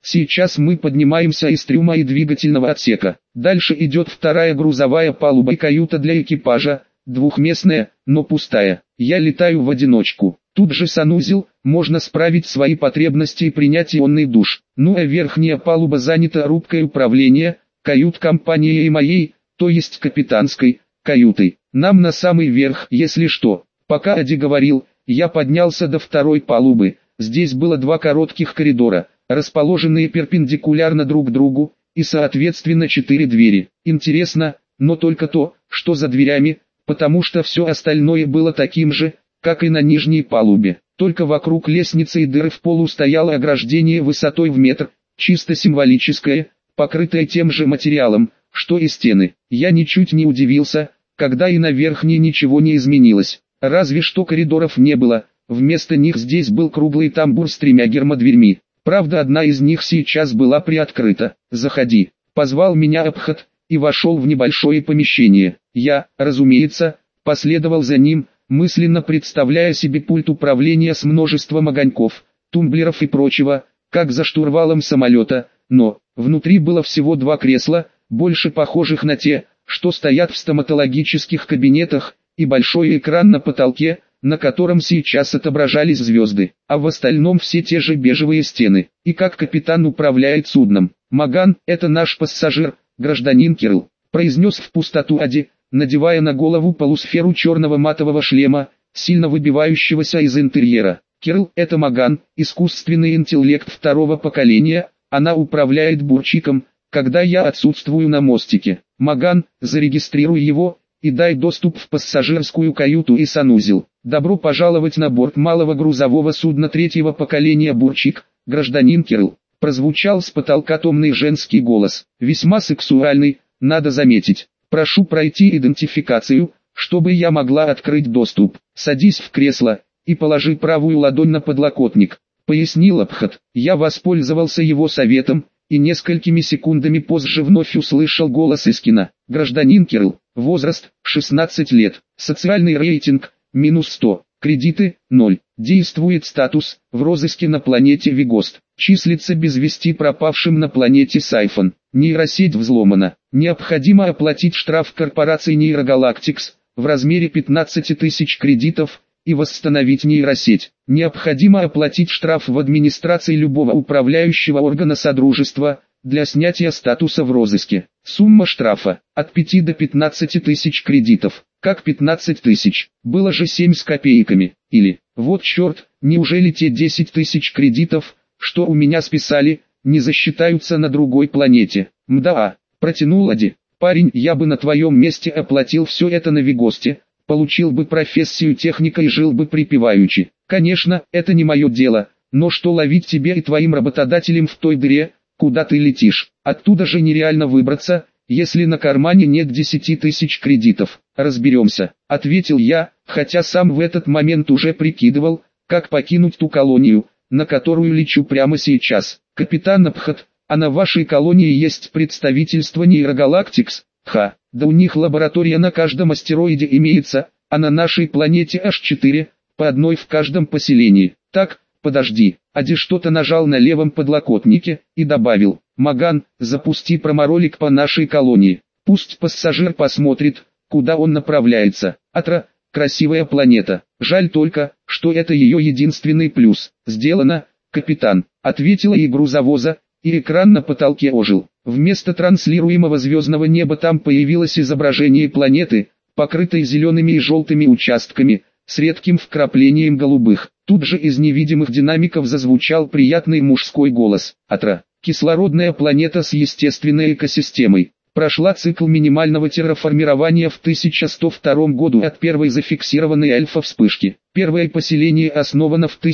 Сейчас мы поднимаемся из трюма и двигательного отсека. Дальше идет вторая грузовая палуба и каюта для экипажа, двухместная, но пустая. Я летаю в одиночку. Тут же санузел, можно справить свои потребности и принять ионный душ. Ну а верхняя палуба занята рубкой управления, кают-компанией и моей, то есть капитанской, каютой. Нам на самый верх, если что. Пока Ади говорил, я поднялся до второй палубы. Здесь было два коротких коридора, расположенные перпендикулярно друг другу, и соответственно 4 двери. Интересно, но только то, что за дверями, потому что все остальное было таким же, как и на нижней палубе. Только вокруг лестницы и дыры в полу стояло ограждение высотой в метр, чисто символическое, покрытое тем же материалом, что и стены. Я ничуть не удивился, когда и на верхней ничего не изменилось. Разве что коридоров не было, вместо них здесь был круглый тамбур с 3 гермодверьми. Правда, одна из них сейчас была приоткрыта. «Заходи», — позвал меня Абхат, и вошел в небольшое помещение. Я, разумеется, последовал за ним, мысленно представляя себе пульт управления с множеством огоньков, тумблеров и прочего, как за штурвалом самолета, но внутри было всего 2 кресла, больше похожих на те, что стоят в стоматологических кабинетах, и большой экран на потолке, на котором сейчас отображались звезды, а в остальном все те же бежевые стены. И как капитан управляет судном. «Маган, это наш пассажир, гражданин Кирилл», произнес в пустоту Ади, надевая на голову полусферу черного матового шлема, сильно выбивающегося из интерьера. «Кирилл, это Маган, искусственный интеллект 2-го поколения, она управляет бурчиком, когда я отсутствую на мостике. Маган, зарегистрируй его, и дай доступ в пассажирскую каюту и санузел. Добро пожаловать на борт малого грузового судна 3-го поколения Бурчик, гражданин Кирилл», прозвучал с потолка томный женский голос, весьма сексуальный, надо заметить. «Прошу пройти идентификацию, чтобы я могла открыть доступ. Садись в кресло и положи правую ладонь на подлокотник», пояснил Абхат. Я воспользовался его советом, и несколькими секундами позже вновь услышал голос Искина. «Гражданин Кирилл, возраст, 16 лет, социальный рейтинг, -100, кредиты, 0, действует статус, в розыске на планете Вегост, числится без вести пропавшим на планете Сайфон, нейросеть взломана, необходимо оплатить штраф корпорации Нейрогалактикс, в размере 15 тысяч кредитов, и восстановить нейросеть. Необходимо оплатить штраф в администрации любого управляющего органа Содружества, для снятия статуса в розыске. Сумма штрафа, от 5 до 15 тысяч кредитов. Как 15 тысяч? Было же 7 с копейками. Или, вот черт, неужели те 10 тысяч кредитов, что у меня списали, не засчитаются на другой планете? Мда, протянул Ади. Парень, я бы на твоем месте оплатил все это на Вегосте, получил бы профессию техника и жил бы припеваючи. Конечно, это не мое дело, но что ловить тебе и твоим работодателям в той дыре, куда ты летишь? Оттуда же нереально выбраться, если на кармане нет 10 тысяч кредитов. Разберемся, ответил я, хотя сам в этот момент уже прикидывал, как покинуть ту колонию, на которую лечу прямо сейчас. Капитан Абхат, а на вашей колонии есть представительство Нейрогалактикс? Ха, да у них лаборатория на каждом астероиде имеется, а на нашей планете аж 4, по одной в каждом поселении. Так, подожди, Ади что-то нажал на левом подлокотнике, и добавил, Маган, запусти проморолик по нашей колонии, пусть пассажир посмотрит, куда он направляется. Атра, красивая планета, жаль только, что это ее единственный плюс. Сделано, капитан, ответила и грузовоза, и экран на потолке ожил. Вместо транслируемого звездного неба там появилось изображение планеты, покрытой зелеными и желтыми участками, с редким вкраплением голубых. Тут же из невидимых динамиков зазвучал приятный мужской голос. Атра, кислородная планета с естественной экосистемой. Прошла цикл минимального терраформирования в 1102 году от первой зафиксированной альфа-вспышки. Первое поселение основано в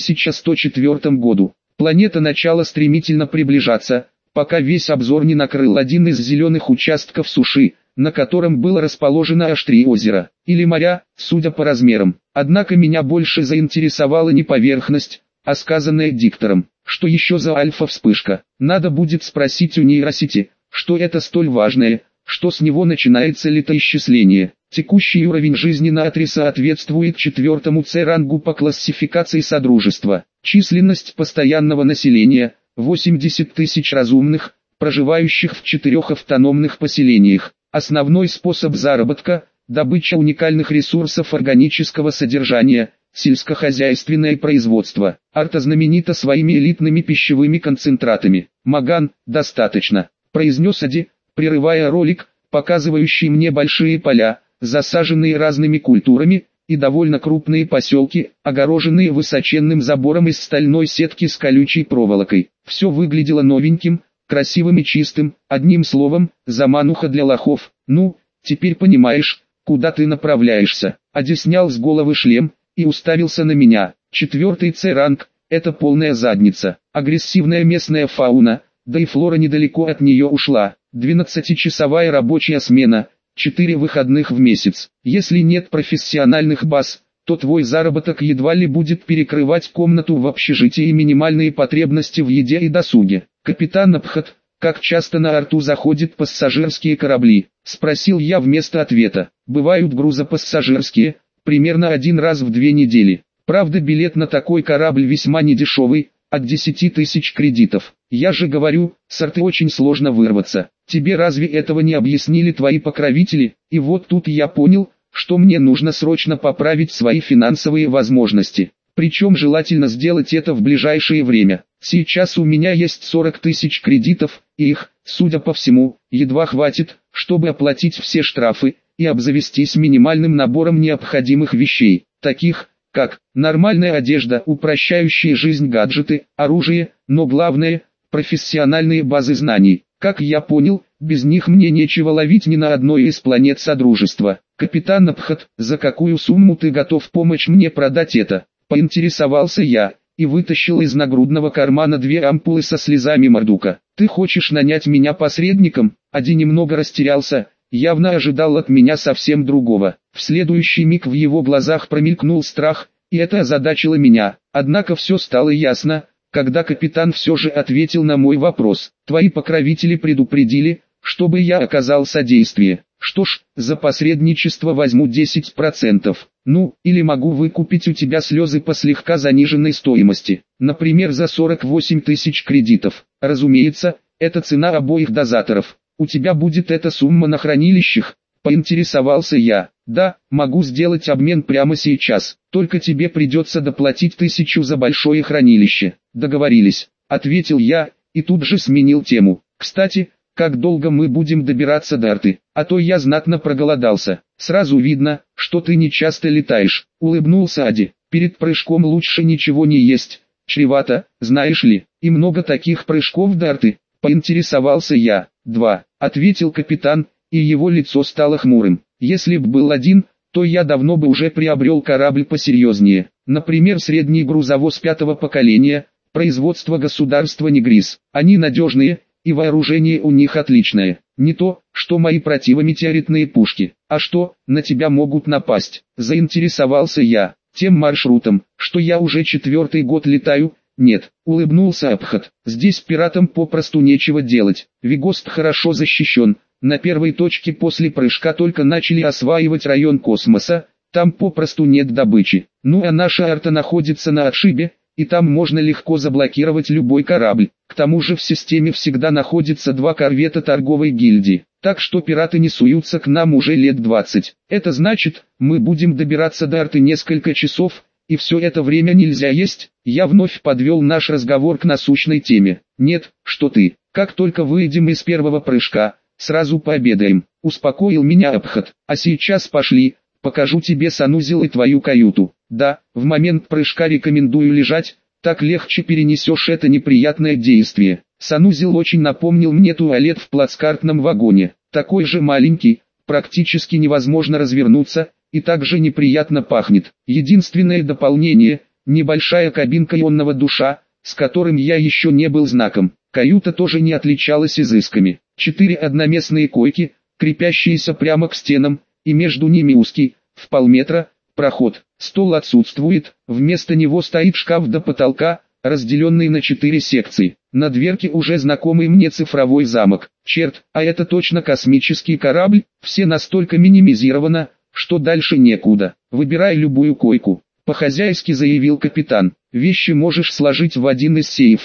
1104 году. Планета начала стремительно приближаться, пока весь обзор не накрыл один из зеленых участков суши, на котором было расположено аж 3 озера, или моря, судя по размерам. Однако меня больше заинтересовала не поверхность, а сказанное диктором. Что еще за альфа-вспышка? Надо будет спросить у нейросети, что это столь важное, что с него начинается летоисчисление. Текущий уровень жизни на Атре соответствует 4-му С рангу по классификации Содружества. Численность постоянного населения 80 тысяч разумных, проживающих в 4 автономных поселениях. Основной способ заработка – добыча уникальных ресурсов органического содержания, сельскохозяйственное производство. Арта знаменита своими элитными пищевыми концентратами. «Маган, достаточно», – произнес Ади, прерывая ролик, показывающий мне большие поля, засаженные разными культурами, и довольно крупные поселки, огороженные высоченным забором из стальной сетки с колючей проволокой. Все выглядело новеньким, красивым и чистым, одним словом, замануха для лохов. «Ну, теперь понимаешь, куда ты направляешься». Ади снял с головы шлем и уставился на меня. 4-й С-ранг – это полная задница. Агрессивная местная фауна, да и флора недалеко от нее ушла. 12-часовая рабочая смена, 4 выходных в месяц. Если нет профессиональных баз, то твой заработок едва ли будет перекрывать комнату в общежитии и минимальные потребности в еде и досуге. «Капитан Абхат, как часто на Арту заходят пассажирские корабли?» – спросил я вместо ответа. «Бывают грузопассажирские, примерно 1 раз в 2 недели. Правда, билет на такой корабль весьма недешевый, от 10 тысяч кредитов. Я же говорю, с Арты очень сложно вырваться. Тебе разве этого не объяснили твои покровители?» И вот тут я понял, что мне нужно срочно поправить свои финансовые возможности. Причем желательно сделать это в ближайшее время. Сейчас у меня есть 40 тысяч кредитов, и их, судя по всему, едва хватит, чтобы оплатить все штрафы и обзавестись минимальным набором необходимых вещей, таких, как нормальная одежда, упрощающие жизнь гаджеты, оружие, но главное – профессиональные базы знаний. Как я понял, без них мне нечего ловить ни на одной из планет Содружества. «Капитан Абхат, за какую сумму ты готов помочь мне продать это?» – поинтересовался я и вытащил из нагрудного кармана 2 ампулы со слезами Мардука. «Ты хочешь нанять меня посредником?» Ади немного растерялся, явно ожидал от меня совсем другого. В следующий миг в его глазах промелькнул страх, и это озадачило меня. Однако все стало ясно, когда капитан все же ответил на мой вопрос. «Твои покровители предупредили, чтобы я оказал содействие. Что ж, за посредничество возьму 10%. Ну, или могу выкупить у тебя слезы по слегка заниженной стоимости. Например, за 48 тысяч кредитов. Разумеется, это цена обоих дозаторов. У тебя будет эта сумма на хранилищах?» – поинтересовался я. «Да, могу сделать обмен прямо сейчас. Только тебе придется доплатить 1000 за большое хранилище». «Договорились», – ответил я, и тут же сменил тему. «Кстати, как долго мы будем добираться до Арты? А то я знатно проголодался. Сразу видно, что ты не часто летаешь», – улыбнулся Ади. «Перед прыжком лучше ничего не есть. Чревато, знаешь ли, и много таких прыжков до Арты», – поинтересовался я. «2», – ответил капитан, и его лицо стало хмурым. «Если б был один, то я давно бы уже приобрел корабль посерьезнее. Например, средний грузовоз 5-го поколения, производство государства Негрис. Они надежные, и вооружение у них отличное. Не то, что мои противометеоритные пушки. А что, на тебя могут напасть?» – заинтересовался я. «Тем маршрутом, что я уже 4-й год летаю?» «Нет», – улыбнулся Абхат. «Здесь пиратам попросту нечего делать. Вегост хорошо защищен. На первой точке после прыжка только начали осваивать район космоса, там попросту нет добычи. Ну а наша Арта находится на отшибе, и там можно легко заблокировать любой корабль. К тому же в системе всегда находится 2 корвета торговой гильдии, так что пираты не суются к нам уже лет 20. Это значит, мы будем добираться до Арты несколько часов, и все это время нельзя есть». Я вновь подвел наш разговор к насущной теме. «Нет, что ты, как только выйдем из первого прыжка, сразу пообедаем», – успокоил меня Абхат. «А сейчас пошли, покажу тебе санузел и твою каюту. Да, в момент прыжка рекомендую лежать, так легче перенесешь это неприятное действие». Санузел очень напомнил мне туалет в плацкартном вагоне. Такой же маленький, практически невозможно развернуться, и также неприятно пахнет. Единственное дополнение – небольшая кабинка ионного душа, с которым я еще не был знаком. Каюта тоже не отличалась изысками. 4 одноместные койки, крепящиеся прямо к стенам, и между ними узкий, в полметра, проход. Стол отсутствует, вместо него стоит шкаф до потолка, разделенный на 4 секции. На дверке уже знакомый мне цифровой замок. Черт, а это точно космический корабль? Все настолько минимизировано, что дальше некуда. «Выбирай любую койку», – по-хозяйски заявил капитан. «Вещи можешь сложить в один из сейфов.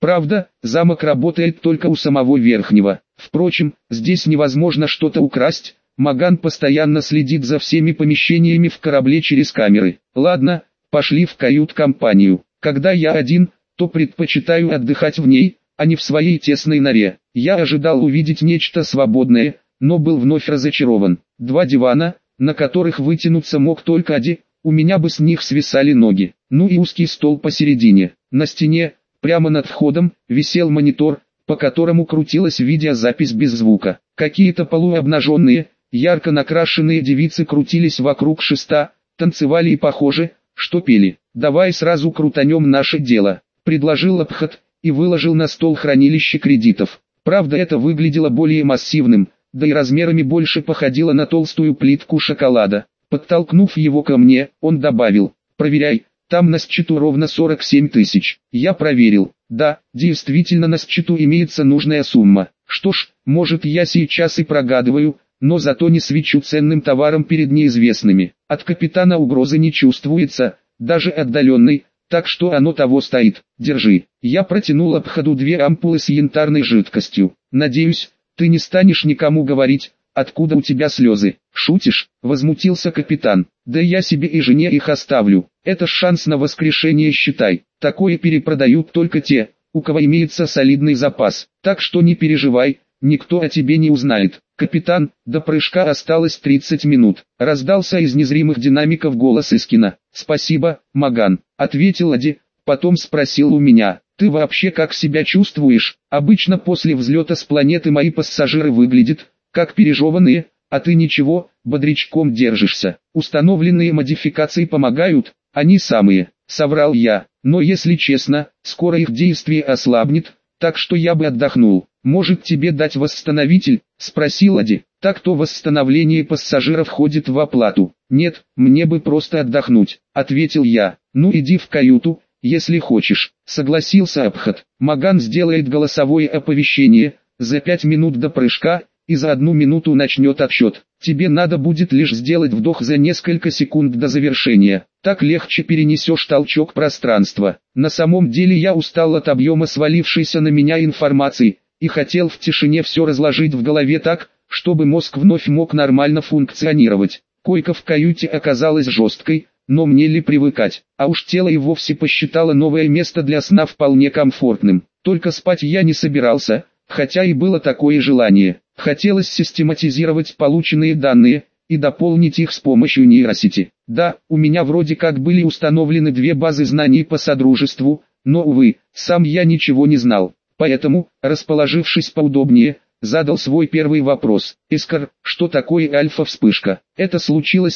Правда, замок работает только у самого верхнего. Впрочем, здесь невозможно что-то украсть. Маган постоянно следит за всеми помещениями в корабле через камеры. Ладно, пошли в кают-компанию. Когда я один, то предпочитаю отдыхать в ней, а не в своей тесной норе. Я ожидал увидеть нечто свободное, но был вновь разочарован. 2 дивана, на которых вытянуться мог только Ади, у меня бы с них свисали ноги. Ну и узкий стол посередине. На стене, прямо над входом, висел монитор, по которому крутилась видеозапись без звука. Какие-то полуобнаженные, ярко накрашенные девицы крутились вокруг шеста, танцевали и похоже, что пели. «Давай сразу крутанем наше дело», — предложил Абхат, и выложил на стол хранилище кредитов. Правда, это выглядело более массивным, да и размерами больше походило на толстую плитку шоколада. Подтолкнув его ко мне, он добавил: «Проверяй, там на счету ровно 47 тысяч». Я проверил. Да, действительно на счету имеется нужная сумма. Что ж, может я сейчас и прогадываю, но зато не свечу ценным товаром перед неизвестными. От капитана угрозы не чувствуется, даже отдаленной, так что оно того стоит. Держи. Я протянул Абхаду 2 ампулы с янтарной жидкостью. Надеюсь, ты не станешь никому говорить, откуда у тебя слезы. Шутишь? Возмутился капитан. Да я себе и жене их оставлю. Это шанс на воскрешение, считай. Такое перепродают только те, у кого имеется солидный запас. Так что не переживай, никто о тебе не узнает. Капитан, до прыжка осталось 30 минут. Раздался из незримых динамиков голос Искина. «Спасибо, Маган», — ответил Ади, потом спросил у меня: «Ты вообще как себя чувствуешь? Обычно после взлета с планеты мои пассажиры выглядят, как пережеванные, а ты ничего, бодрячком держишься. Установленные модификации помогают, они самые», — соврал я. «Но если честно, скоро их действие ослабнет, так что я бы отдохнул». «Может тебе дать восстановитель?» — спросил Ади. «Так-то восстановление пассажиров входит в оплату». «Нет, мне бы просто отдохнуть», — ответил я. «Ну иди в каюту, если хочешь», — согласился Абхат. «Маган сделает голосовое оповещение за 5 минут до прыжка, и за 1 минуту начнет отсчет. Тебе надо будет лишь сделать вдох за несколько секунд до завершения. Так легче перенесешь толчок пространства». На самом деле я устал от объема свалившейся на меня информации, и хотел в тишине все разложить в голове так, чтобы мозг вновь мог нормально функционировать. Койка в каюте оказалась жесткой, но мне ли привыкать, а уж тело и вовсе посчитало новое место для сна вполне комфортным. Только спать я не собирался, хотя и было такое желание. Хотелось систематизировать полученные данные и дополнить их с помощью нейросети. Да, у меня вроде как были установлены 2 базы знаний по содружеству, но увы, сам я ничего не знал. Поэтому, расположившись поудобнее, задал свой первый вопрос. «Искар, что такое альфа-вспышка?» Это случилось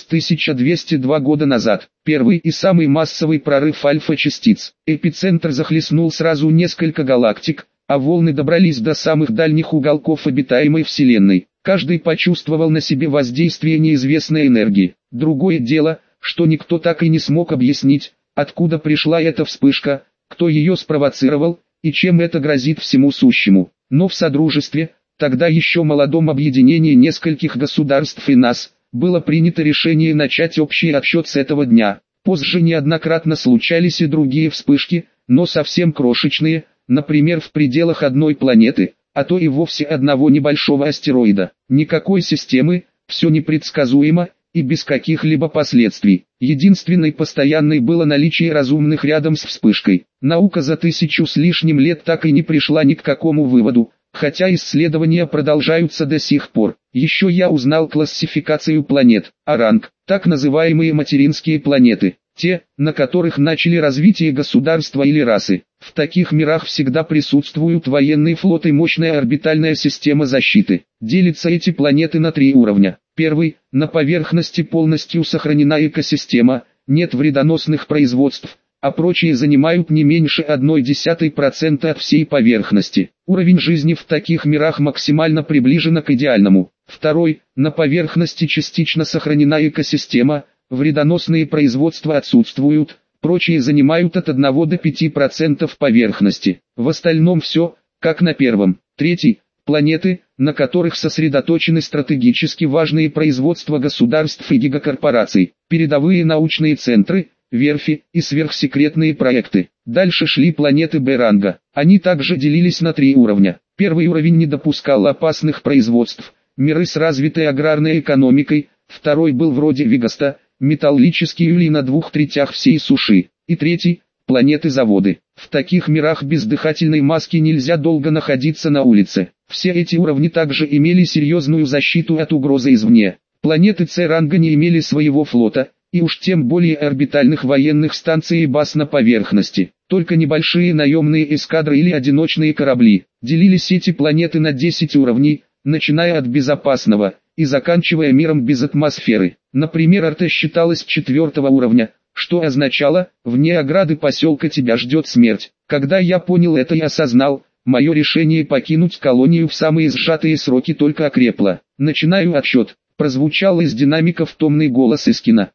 1202 года назад. Первый и самый массовый прорыв альфа-частиц. Эпицентр захлестнул сразу несколько галактик, а волны добрались до самых дальних уголков обитаемой Вселенной. Каждый почувствовал на себе воздействие неизвестной энергии. Другое дело, что никто так и не смог объяснить, откуда пришла эта вспышка, кто ее спровоцировал, и чем это грозит всему сущему. Но в Содружестве, тогда еще молодом объединении нескольких государств и нас, было принято решение начать общий отсчет с этого дня. Позже неоднократно случались и другие вспышки, но совсем крошечные, например в пределах одной планеты, а то и вовсе одного небольшого астероида. Никакой системы, все непредсказуемо и без каких-либо последствий. Единственной постоянной было наличие разумных рядом с вспышкой. Наука за 1000 с лишним лет так и не пришла ни к какому выводу, хотя исследования продолжаются до сих пор. Еще я узнал классификацию планет, а ранг, так называемые материнские планеты, те, на которых начали развитие государства или расы. В таких мирах всегда присутствуют военный флот и мощная орбитальная система защиты. Делятся эти планеты на 3 уровня. Первый, на поверхности полностью сохранена экосистема, нет вредоносных производств, а прочие занимают не меньше 0,1% от всей поверхности. Уровень жизни в таких мирах максимально приближен к идеальному. Второй, на поверхности частично сохранена экосистема, вредоносные производства отсутствуют, прочие занимают от 1 до 5% поверхности. В остальном все, как на первом. Третий, планеты, на которых сосредоточены стратегически важные производства государств и гигакорпораций, передовые научные центры, верфи и сверхсекретные проекты. Дальше шли планеты Б-ранга. Они также делились на 3 уровня. Первый уровень не допускал опасных производств, миры с развитой аграрной экономикой, второй был вроде Вегаста, металлический улей на 2/3 всей суши, и третий – планеты-заводы. В таких мирах без дыхательной маски нельзя долго находиться на улице. Все эти уровни также имели серьезную защиту от угрозы извне. Планеты С-ранга не имели своего флота, и уж тем более орбитальных военных станций и баз на поверхности. Только небольшие наемные эскадры или одиночные корабли. Делились эти планеты на 10 уровней, начиная от безопасного и заканчивая миром без атмосферы. Например, Арта считалась 4 уровня, что означало, вне ограды поселка тебя ждет смерть. Когда я понял это и осознал, мое решение покинуть колонию в самые сжатые сроки только окрепло. Начинаю отсчет. Прозвучал из динамиков томный голос Искина.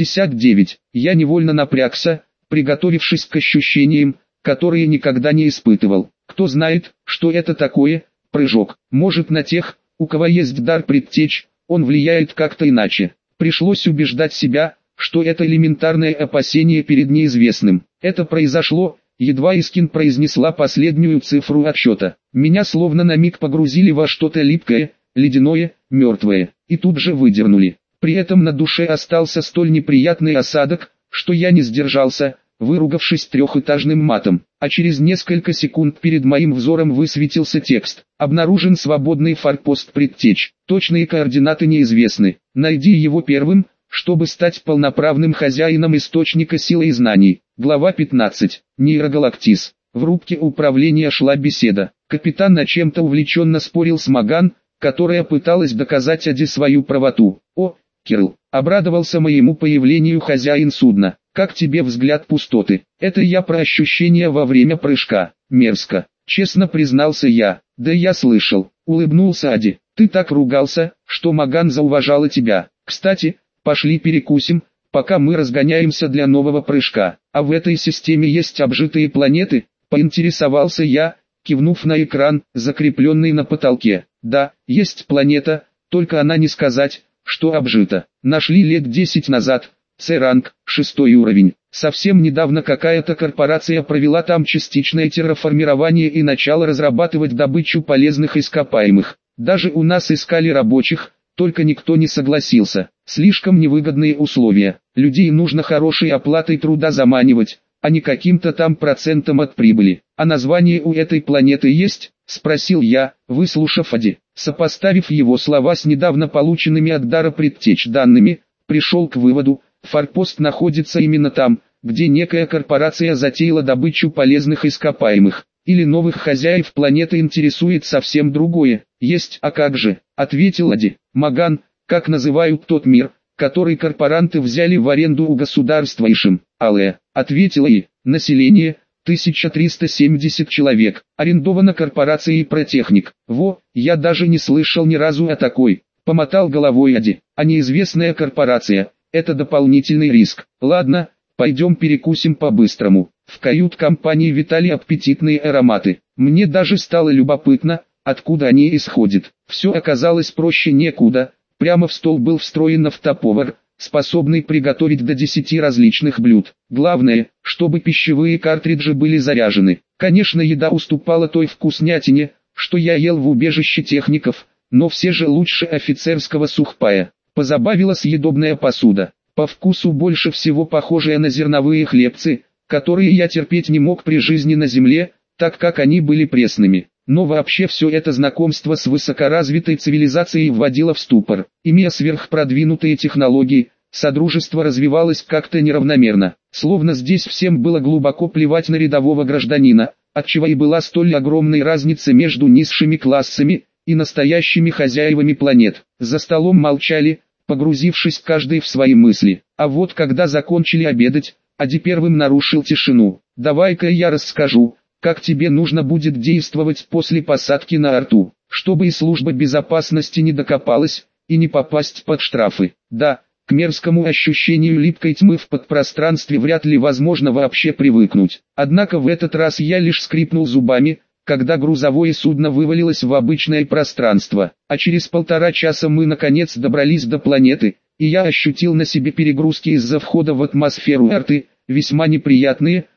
59. Я невольно напрягся, приготовившись к ощущениям, которые никогда не испытывал. Кто знает, что это такое, прыжок. Может, на тех, у кого есть дар предтеч, он влияет как-то иначе. Пришлось убеждать себя, что это элементарное опасение перед неизвестным. Это произошло, едва Искин произнесла последнюю цифру отсчета. Меня словно на миг погрузили во что-то липкое, ледяное, мертвое, и тут же выдернули. При этом на душе остался столь неприятный осадок, что я не сдержался, выругавшись трехэтажным матом. А через несколько секунд перед моим взором высветился текст. Обнаружен свободный форпост предтеч. Точные координаты неизвестны. Найди его первым, чтобы стать полноправным хозяином источника силы и знаний. Глава 15. Нейрогалактис. В рубке управления шла беседа. Капитан на чем-то увлеченно спорил с Маган, которая пыталась доказать Аде свою правоту. «О, Кирилл!» — обрадовался моему появлению хозяин судна. «Как тебе взгляд пустоты?» «Это я про ощущения во время прыжка. Мерзко», — честно признался я. «Да я слышал», — улыбнулся Ади. «Ты так ругался, что Маган зауважала тебя. Кстати, пошли перекусим, пока мы разгоняемся для нового прыжка. А в этой системе есть обжитые планеты?» — поинтересовался я, кивнув на экран, закрепленный на потолке. «Да, есть планета, только она не сказать, что обжита. Нашли лет 10 назад, С-ранг, 6 уровень. Совсем недавно какая-то корпорация провела там частичное терраформирование и начала разрабатывать добычу полезных ископаемых. Даже у нас искали рабочих, только никто не согласился. Слишком невыгодные условия. Людей нужно хорошей оплатой труда заманивать, а не каким-то там процентом от прибыли. А название у этой планеты есть?» — спросил я, выслушав Ади. Сопоставив его слова с недавно полученными от дара предтеч данными, пришел к выводу, форпост находится именно там, где некая корпорация затеяла добычу полезных ископаемых. Или новых хозяев планеты интересует совсем другое. «Есть, а как же?» — ответил Ади. «Маган, как называют тот мир, который корпоранты взяли в аренду у государства Ишим?» «Алэ», — ответила И. «Население — 1370 человек. Арендовано корпорацией Протехник». «Во, я даже не слышал ни разу о такой», — помотал головой Ади. «А неизвестная корпорация — это дополнительный риск. Ладно, пойдем перекусим по-быстрому». В кают-компании витали аппетитные ароматы. Мне даже стало любопытно, откуда они исходят. Все оказалось проще некуда. Прямо в стол был встроен автоповар, способный приготовить до 10 различных блюд. Главное, чтобы пищевые картриджи были заряжены. Конечно, еда уступала той вкуснятине, что я ел в убежище техников, но все же лучше офицерского сухпая. Позабавила съедобная посуда. По вкусу больше всего похожая на зерновые хлебцы, которые я терпеть не мог при жизни на земле, так как они были пресными. Но вообще все это знакомство с высокоразвитой цивилизацией вводило в ступор. Имея сверхпродвинутые технологии, содружество развивалось как-то неравномерно. Словно здесь всем было глубоко плевать на рядового гражданина, отчего и была столь огромной разница между низшими классами и настоящими хозяевами планет. За столом молчали, погрузившись каждый в свои мысли. А вот когда закончили обедать, Ади первым нарушил тишину. «Давай-ка я расскажу, как тебе нужно будет действовать после посадки на Арту, чтобы и служба безопасности не докопалась, и не попасть под штрафы. Да, к мерзкому ощущению липкой тьмы в подпространстве вряд ли возможно вообще привыкнуть. Однако в этот раз я лишь скрипнул зубами, когда грузовое судно вывалилось в обычное пространство, а через 1,5 часа мы наконец добрались до планеты, и я ощутил на себе перегрузки из-за входа в атмосферу Арты, весьма неприятные,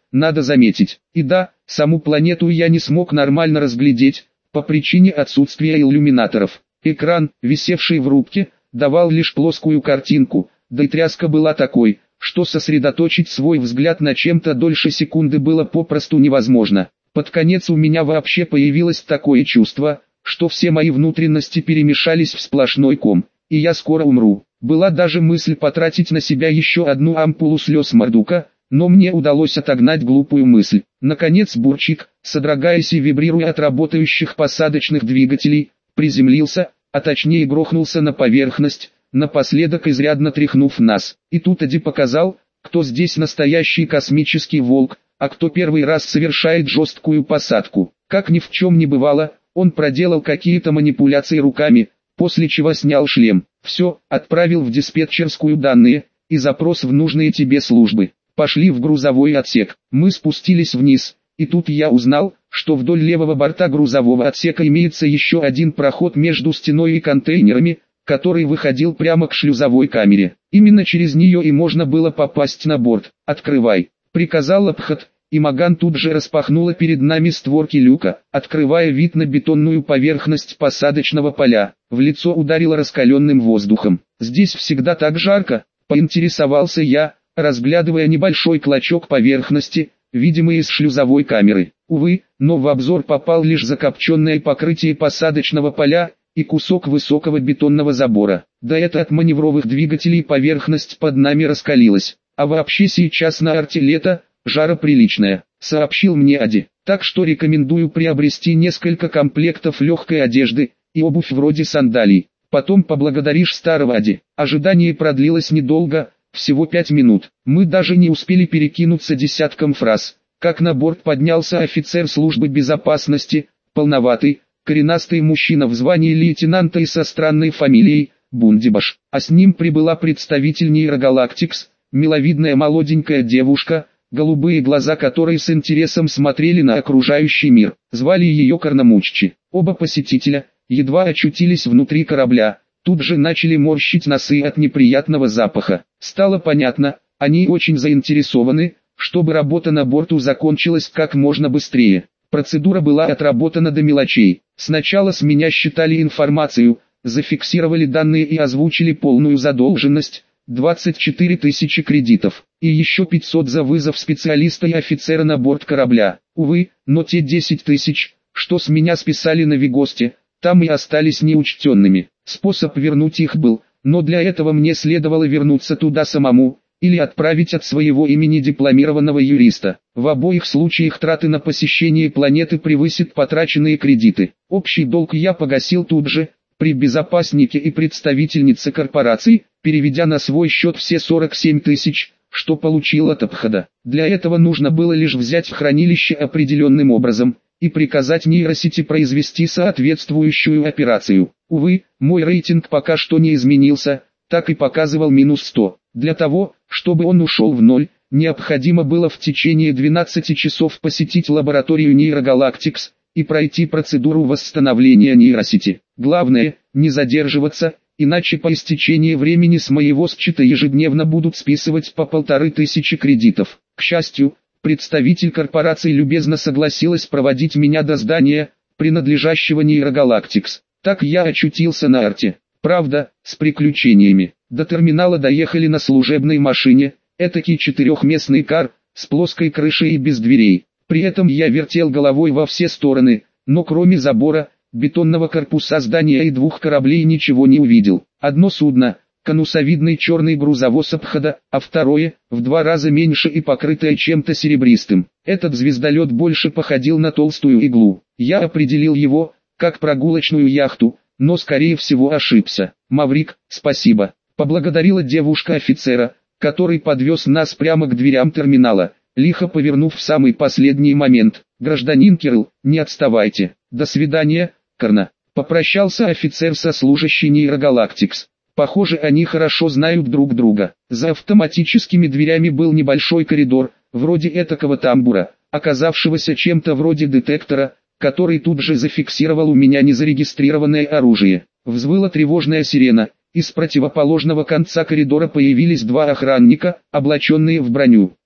надо заметить. И да, саму планету я не смог нормально разглядеть, по причине отсутствия иллюминаторов. Экран, висевший в рубке, давал лишь плоскую картинку, да и тряска была такой, что сосредоточить свой взгляд на чем-то дольше секунды было попросту невозможно. Под конец у меня вообще появилось такое чувство, что все мои внутренности перемешались в сплошной ком, и я скоро умру. Была даже мысль потратить на себя еще одну ампулу слез Мардука, но мне удалось отогнать глупую мысль. Наконец Бурчик, содрогаясь и вибрируя от работающих посадочных двигателей, приземлился, а точнее грохнулся на поверхность, напоследок изрядно тряхнув нас. И тут Эдди показал, кто здесь настоящий космический волк, а кто первый раз совершает жесткую посадку. Как ни в чем не бывало, он проделал какие-то манипуляции руками, после чего снял шлем. Все, отправил в диспетчерскую данные, и запрос в нужные тебе службы. Пошли в грузовой отсек. Мы спустились вниз, и тут я узнал, что вдоль левого борта грузового отсека имеется еще один проход между стеной и контейнерами, который выходил прямо к шлюзовой камере. Именно через нее и можно было попасть на борт. «Открывай», — приказал Абхат, и Маган тут же распахнула перед нами створки люка, открывая вид на бетонную поверхность посадочного поля. В лицо ударило раскаленным воздухом. «Здесь всегда так жарко», — поинтересовался я, разглядывая небольшой клочок поверхности, видимый из шлюзовой камеры. Увы, но в обзор попал лишь закопченное покрытие посадочного поля и кусок высокого бетонного забора. Да это от маневровых двигателей поверхность под нами раскалилась. А вообще сейчас на арте лето, жара приличная, сообщил мне Ади. Так что рекомендую приобрести несколько комплектов легкой одежды и обувь вроде сандалий. Потом поблагодаришь старого Ади. Ожидание продлилось недолго, всего 5 минут. Мы даже не успели перекинуться десятком фраз, как на борт поднялся офицер службы безопасности, полноватый, коренастый мужчина в звании лейтенанта и со странной фамилией Бундибаш. А с ним прибыла представитель Нейрогалактикс, миловидная молоденькая девушка, голубые глаза которой с интересом смотрели на окружающий мир. Звали ее Карнамуччи. Оба посетителя, едва очутились внутри корабля, тут же начали морщить носы от неприятного запаха. Стало понятно, они очень заинтересованы, чтобы работа на борту закончилась как можно быстрее. Процедура была отработана до мелочей. Сначала с меня считали информацию, зафиксировали данные и озвучили полную задолженность, 24 тысячи кредитов, и еще 500 за вызов специалиста и офицера на борт корабля. Увы, но те 10 тысяч, что с меня списали на Вегосте, там и остались неучтенными. Способ вернуть их был, но для этого мне следовало вернуться туда самому, или отправить от своего имени дипломированного юриста. В обоих случаях траты на посещение планеты превысят потраченные кредиты. Общий долг я погасил тут же, при безопаснике и представительнице корпорации, переведя на свой счет все 47 тысяч, что получил от Абхада. Для этого нужно было лишь взять в хранилище определенным образом, и приказать нейросети произвести соответствующую операцию. Увы, мой рейтинг пока что не изменился, так и показывал минус 100. Для того, чтобы он ушел в ноль, необходимо было в течение 12 часов посетить лабораторию Нейрогалактикс и пройти процедуру восстановления нейросети. Главное, не задерживаться, иначе по истечении времени с моего счета ежедневно будут списывать по 1500 кредитов. К счастью, представитель корпорации любезно согласилась проводить меня до здания, принадлежащего Нейрогалактикс. Так я очутился на арте. Правда, с приключениями. До терминала доехали на служебной машине, этакий четырехместный кар, с плоской крышей и без дверей. При этом я вертел головой во все стороны, но кроме забора, бетонного корпуса здания и двух кораблей ничего не увидел. Одно судно, конусовидный черный грузовоз Абхада, а второе, в 2 раза меньше и покрытое чем-то серебристым. Этот звездолет больше походил на толстую иглу. Я определил его, как прогулочную яхту, но скорее всего ошибся. «Маврик, спасибо», — поблагодарила девушка офицера, который подвез нас прямо к дверям терминала, лихо повернув в самый последний момент. «Гражданин Кирилл, не отставайте. До свидания, Карна», — попрощался офицер со служащей Нейрогалактикс. Похоже, они хорошо знают друг друга. За автоматическими дверями был небольшой коридор, вроде этакого тамбура, оказавшегося чем-то вроде детектора, который тут же зафиксировал у меня незарегистрированное оружие. Взвыла тревожная сирена, и с противоположного конца коридора появились 2 охранника, облаченные в броню.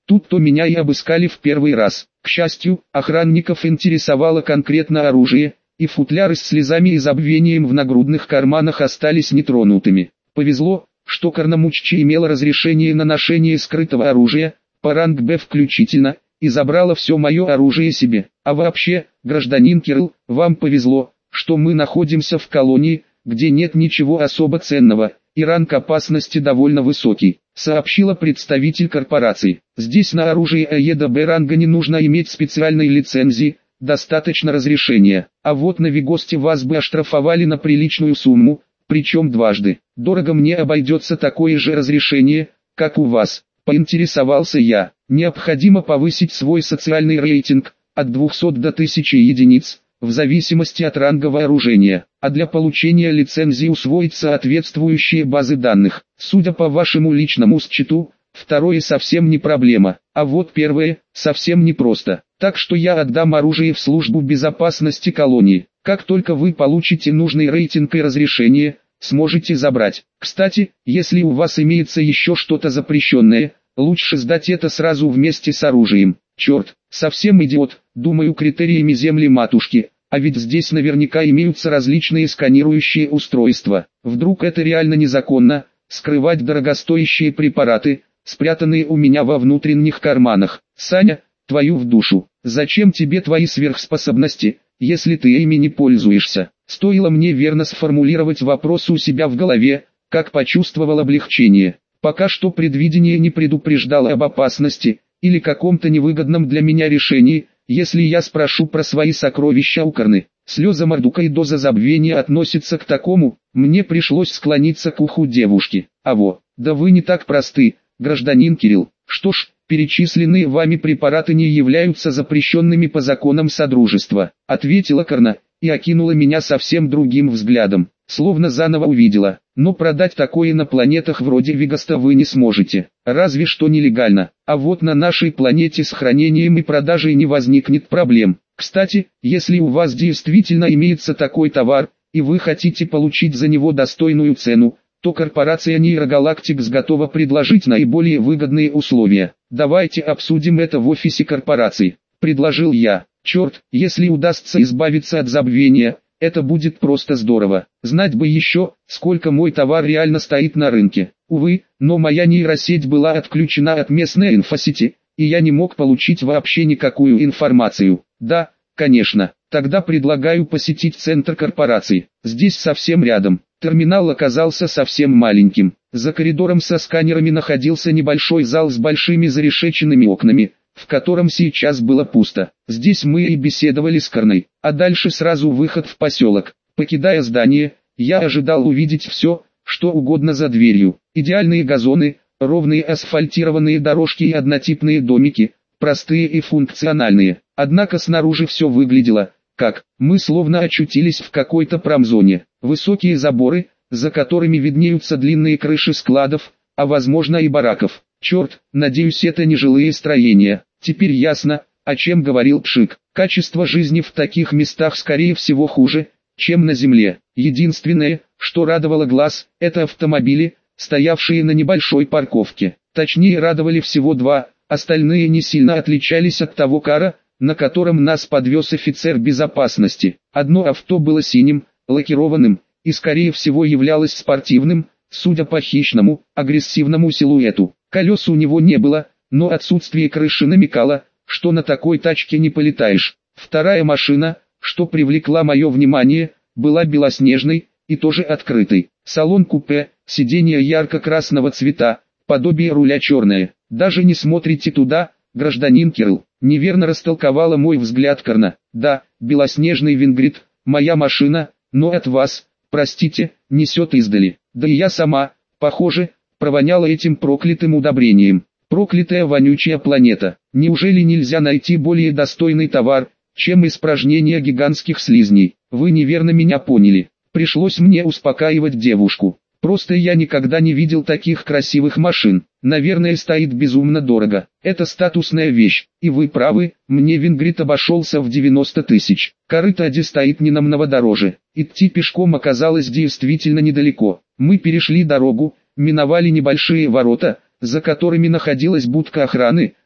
Тут-то меня и обыскали в первый раз. К счастью, охранников интересовало конкретно оружие, и футляры с слезами и забвением в нагрудных карманах остались нетронутыми. Повезло, что Карнамуччи имела разрешение на ношение скрытого оружия, по ранг Б включительно, и забрала все мое оружие себе. А вообще, гражданин Кирилл, вам повезло, что мы находимся в колонии, где нет ничего особо ценного, и ранг опасности довольно высокий, сообщила представитель корпорации. Здесь на оружие АЕ Б ранга не нужно иметь специальной лицензии, достаточно разрешения. А вот на Вегосте вас бы оштрафовали на приличную сумму, причем дважды. Дорого мне обойдется такое же разрешение, как у вас, поинтересовался я. Необходимо повысить свой социальный рейтинг от 200 до 1000 единиц, в зависимости от ранга вооружения, а для получения лицензии усвоить соответствующие базы данных. Судя по вашему личному счету, второе совсем не проблема, а вот первое совсем непросто. Так что я отдам оружие в службу безопасности колонии. Как только вы получите нужный рейтинг и разрешение, сможете забрать. Кстати, если у вас имеется еще что-то запрещенное, лучше сдать это сразу вместе с оружием. Черт, совсем идиот, думаю критериями земли матушки, а ведь здесь наверняка имеются различные сканирующие устройства. Вдруг это реально незаконно, скрывать дорогостоящие препараты, спрятанные у меня во внутренних карманах. Саня, твою в душу, зачем тебе твои сверхспособности, если ты ими не пользуешься? Стоило мне верно сформулировать вопрос у себя в голове, как почувствовал облегчение. Пока что предвидение не предупреждало об опасности, или каком-то невыгодном для меня решении, если я спрошу про свои сокровища у Карны. Слеза Мордука и доза забвения относятся к такому, мне пришлось склониться к уху девушки. Да вы не так просты, гражданин Кирилл. Что ж, перечисленные вами препараты не являются запрещенными по законам Содружества, ответила Карна, и окинула меня совсем другим взглядом, словно заново увидела. Но продать такое на планетах вроде Вегаста вы не сможете, разве что нелегально. А вот на нашей планете с хранением и продажей не возникнет проблем. Кстати, если у вас действительно имеется такой товар, и вы хотите получить за него достойную цену, то корпорация Нейрогалактикс готова предложить наиболее выгодные условия. Давайте обсудим это в офисе корпорации, предложил я. Черт, если удастся избавиться от забвения, это будет просто здорово. Знать бы еще, сколько мой товар реально стоит на рынке. Увы, но моя нейросеть была отключена от местной инфосети, и я не мог получить вообще никакую информацию. Да, конечно, тогда предлагаю посетить центр корпорации. Здесь совсем рядом. Терминал оказался совсем маленьким. За коридором со сканерами находился небольшой зал с большими зарешеченными окнами, в котором сейчас было пусто. Здесь мы и беседовали с Карной, а дальше сразу выход в поселок. Покидая здание, я ожидал увидеть все, что угодно за дверью. Идеальные газоны, ровные асфальтированные дорожки и однотипные домики, простые и функциональные. Однако снаружи все выглядело, как мы словно очутились в какой-то промзоне. Высокие заборы, за которыми виднеются длинные крыши складов, а возможно и бараков. Черт, надеюсь это не жилые строения. Теперь ясно, о чем говорил Пшик. Качество жизни в таких местах скорее всего хуже, чем на земле. Единственное, что радовало глаз, это автомобили, стоявшие на небольшой парковке. Точнее радовали всего два, остальные не сильно отличались от того кара, на котором нас подвез офицер безопасности. Одно авто было синим, лакированным, и скорее всего являлось спортивным, судя по хищному, агрессивному силуэту. Колес у него не было, но отсутствие крыши намекало, что на такой тачке не полетаешь. Вторая машина, что привлекла мое внимание, была белоснежной, и тоже открытой. Салон купе, сиденья ярко-красного цвета, подобие руля черное. Даже не смотрите туда, гражданин Кирилл. Неверно растолковала мой взгляд Карна. Да, белоснежный Вингрид, моя машина, но от вас, простите, несет издали. Да и я сама, похоже, провоняла этим проклятым удобрением. Проклятая вонючая планета. Неужели нельзя найти более достойный товар, чем испражнения гигантских слизней? Вы неверно меня поняли. Пришлось мне успокаивать девушку. Просто я никогда не видел таких красивых машин. Наверное, стоит безумно дорого. Это статусная вещь. И вы правы, мне Вингрид обошелся в 90 тысяч. Корыто Ади стоит ненамного дороже. Идти пешком оказалось действительно недалеко. Мы перешли дорогу, миновали небольшие ворота, за которыми находилась будка охраны,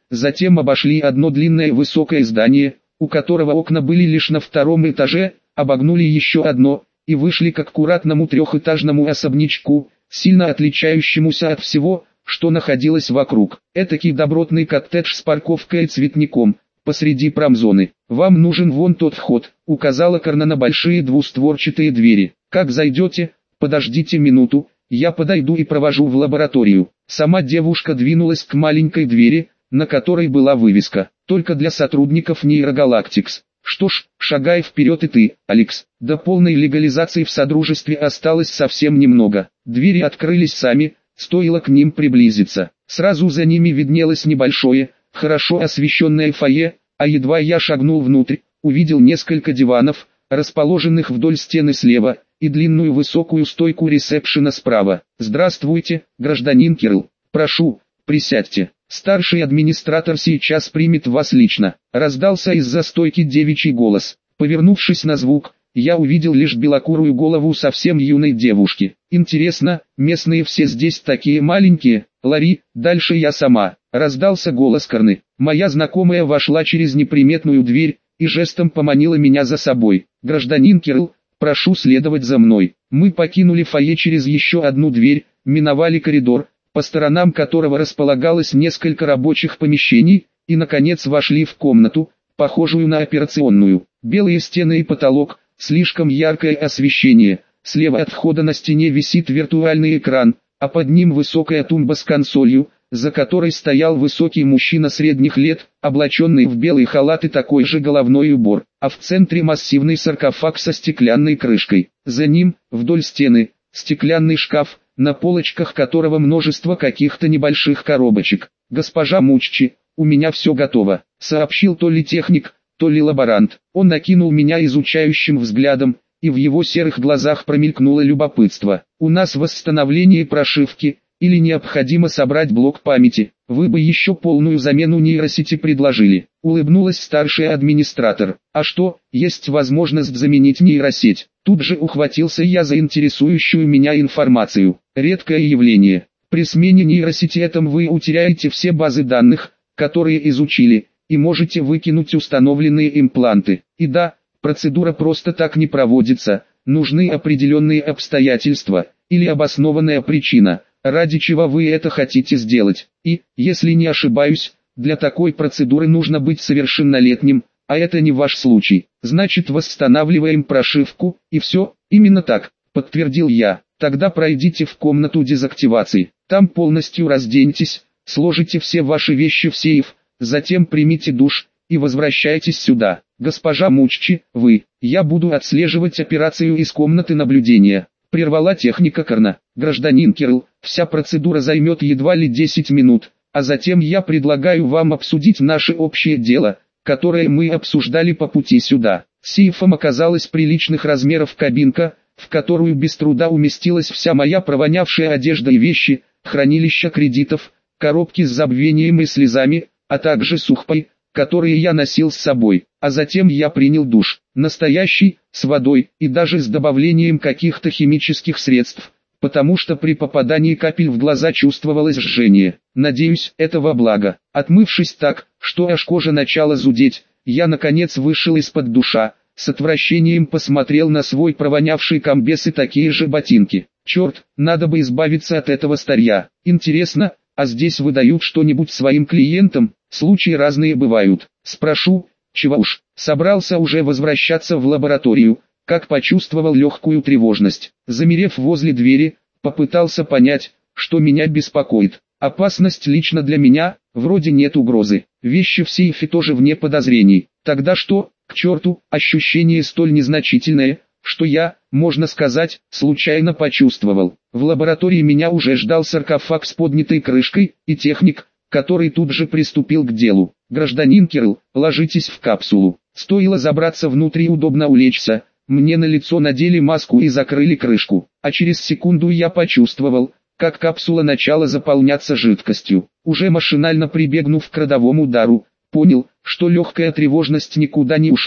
затем обошли одно длинное высокое здание, у которого окна были лишь на втором этаже, обогнули еще одно, и вышли к аккуратному трехэтажному особнячку, сильно отличающемуся от всего, что находилось вокруг. Этакий добротный коттедж с парковкой и цветником, посреди промзоны. «Вам нужен вон тот вход», — указала Карна на большие двустворчатые двери. «Как зайдете, подождите минуту, я подойду и провожу в лабораторию». Сама девушка двинулась к маленькой двери, на которой была вывеска «Только для сотрудников Нейрогалактикс». «Что ж, шагай вперед и ты, Алекс». До полной легализации в Содружестве осталось совсем немного. Двери открылись сами, стоило к ним приблизиться. Сразу за ними виднелось небольшое, хорошо освещенное фойе, а едва я шагнул внутрь, увидел несколько диванов, расположенных вдоль стены слева, и длинную высокую стойку ресепшена справа. «Здравствуйте, гражданин Кирилл. Прошу, присядьте. Старший администратор сейчас примет вас лично», — раздался из-за стойки девичий голос. Повернувшись на звук, я увидел лишь белокурую голову совсем юной девушки. «Интересно, местные все здесь такие маленькие?» «Ларри, дальше я сама», — раздался голос Карны. Моя знакомая вошла через неприметную дверь и жестом поманила меня за собой. «Гражданин Кирилл, прошу следовать за мной». Мы покинули фойе через еще одну дверь, миновали коридор, по сторонам которого располагалось несколько рабочих помещений, и наконец вошли в комнату, похожую на операционную. Белые стены и потолок, слишком яркое освещение, слева от входа на стене висит виртуальный экран, а под ним высокая тумба с консолью, за которой стоял высокий мужчина средних лет, облаченный в белый халат и такой же головной убор, а в центре массивный саркофаг со стеклянной крышкой. За ним, вдоль стены, стеклянный шкаф, на полочках которого множество каких-то небольших коробочек. «Госпожа Муччи, у меня все готово», — сообщил то ли техник, то ли лаборант. Он накинул меня изучающим взглядом, и в его серых глазах промелькнуло любопытство. «У нас восстановление прошивки, или необходимо собрать блок памяти? Вы бы еще полную замену нейросети предложили», — улыбнулась старший администратор. «А что, есть возможность заменить нейросеть?» Тут же ухватился я за интересующую меня информацию. «Редкое явление. При смене нейросети вы утеряете все базы данных, которые изучили, и можете выкинуть установленные импланты. И да, процедура просто так не проводится, нужны определенные обстоятельства, или обоснованная причина, ради чего вы это хотите сделать. И, если не ошибаюсь, для такой процедуры нужно быть совершеннолетним, а это не ваш случай. Значит, восстанавливаем прошивку, и все». «Именно так», — подтвердил я. «Тогда пройдите в комнату дезактивации, там полностью разденьтесь, сложите все ваши вещи в сейф, затем примите душ, и возвращайтесь сюда. Госпожа Муччи, я буду отслеживать операцию из комнаты наблюдения», — прервала техника Карна. «Гражданин Кирилл, вся процедура займет едва ли 10 минут, а затем я предлагаю вам обсудить наше общее дело, которое мы обсуждали по пути сюда». Сейфом оказалась приличных размеров кабинка, в которую без труда уместилась вся моя провонявшая одежда и вещи, хранилище кредитов, коробки с забвением и слезами, а также сухпай, которые я носил с собой. А затем я принял душ, настоящий, с водой и даже с добавлением каких-то химических средств, потому что при попадании капель в глаза чувствовалось жжение. Надеюсь, это во благо. Отмывшись так, что аж кожа начала зудеть, я наконец вышел из-под душа, с отвращением посмотрел на свой провонявший комбез и такие же ботинки. Черт, надо бы избавиться от этого старья. Интересно, а здесь выдают что-нибудь своим клиентам? Случаи разные бывают. Спрошу, чего уж. Собрался уже возвращаться в лабораторию, как почувствовал легкую тревожность. Замерев возле двери, попытался понять, что меня беспокоит. Опасность лично для меня, вроде нет угрозы. Вещи в сейфе тоже вне подозрений. Тогда что, к черту, ощущение столь незначительное, что я, можно сказать, случайно почувствовал. В лаборатории меня уже ждал саркофаг с поднятой крышкой, и техник, который тут же приступил к делу. «Гражданин Кирилл, ложитесь в капсулу». Стоило забраться внутрь и удобно улечься, мне на лицо надели маску и закрыли крышку, а через секунду я почувствовал, как капсула начала заполняться жидкостью. Уже машинально прибегнув к родовому удару, понял, что легкая тревожность никуда не ушла,